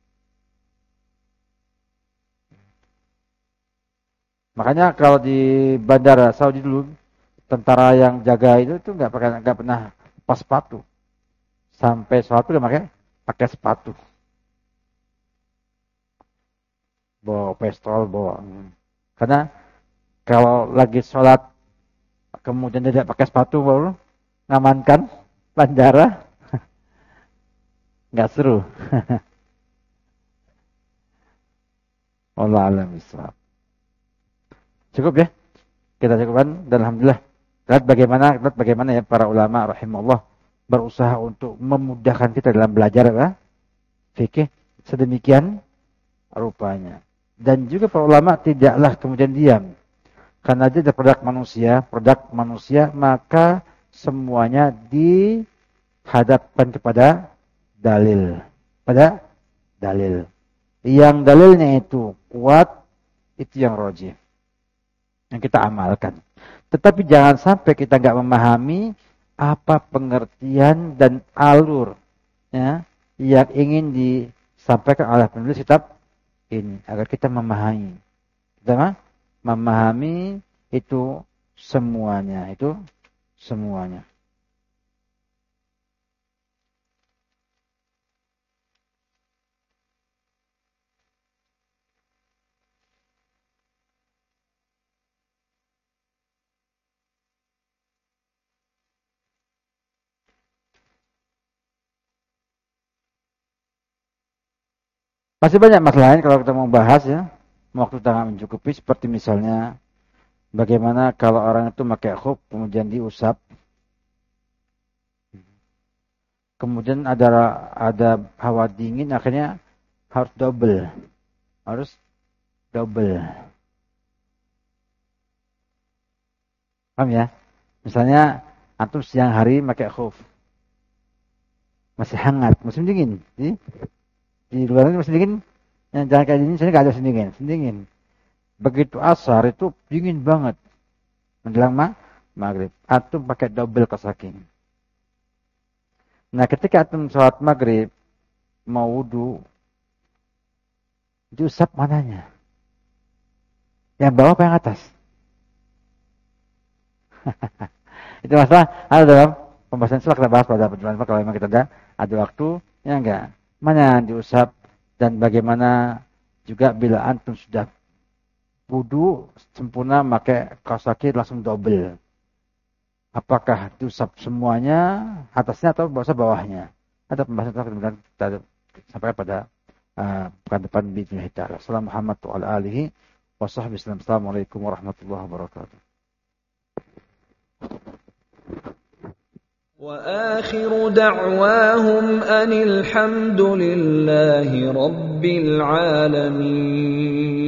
Makanya kalau di bandara Saudi dulu, tentara yang jaga itu tuh nggak pakai nggak pernah pas sepatu. Sampai sholat udah pakai pakai sepatu. Bawa pistol, bawa. Karena kalau lagi sholat kemudian tidak pakai sepatu baru ngamankan bandara, nggak seru. Allah alam bisawab. Cukup ya? Kita cukupkan dan alhamdulillah. Lihat bagaimana lihat bagaimana ya para ulama rahimahullah berusaha untuk memudahkan kita dalam belajar apa? Fikih sedemikian rupanya. Dan juga para ulama tidaklah kemudian diam. Karena dia adalah produk manusia, produk manusia, maka semuanya dihadapkan kepada dalil. Pada dalil. Yang dalilnya itu kuat, itu yang rajih. Yang kita amalkan. Tetapi jangan sampai kita nggak memahami apa pengertian dan alur ya, yang ingin disampaikan oleh penulis kitab ini. Agar kita memahami. Kita memahami itu semuanya. Itu semuanya. Masih banyak masalah lain kalau kita mau bahas ya. Waktu kita nggak mencukupi, seperti misalnya bagaimana kalau orang itu pakai khuf kemudian diusap. Kemudian ada ada hawa dingin, akhirnya harus double. Harus double. Paham ya? Misalnya antum siang hari pakai khuf. Masih hangat, musim dingin. Di, di luar ini masih dingin. Yang jangan kayak gini, saya nggak ada musim dingin. Musim dingin. Begitu asar itu dingin banget. Menjelang ma maghrib. Antum pakai double kaos kaki. Nah, ketika antum sholat maghrib mau wudu, diusap mananya? Yang bawah apa yang atas? Itu masalah ada dalam pembahasan sholat kita bahas pada pertemuan kalau memang kita ada ada waktu, ya enggak. Mana yang diusap dan bagaimana juga bila antum sudah wudu sempurna pakai kaos kaki langsung double. Apakah diusap semuanya atasnya atau bawahnya? Ada pembahasan kemudian kita sampai pada uh, pekan depan biidznillah taala. Assalamualaikum warahmatullahi wabarakatuh. Assalamualaikum warahmatullahi wabarakatuh. وآخر دعواهم أن الحمد لله رب العالمين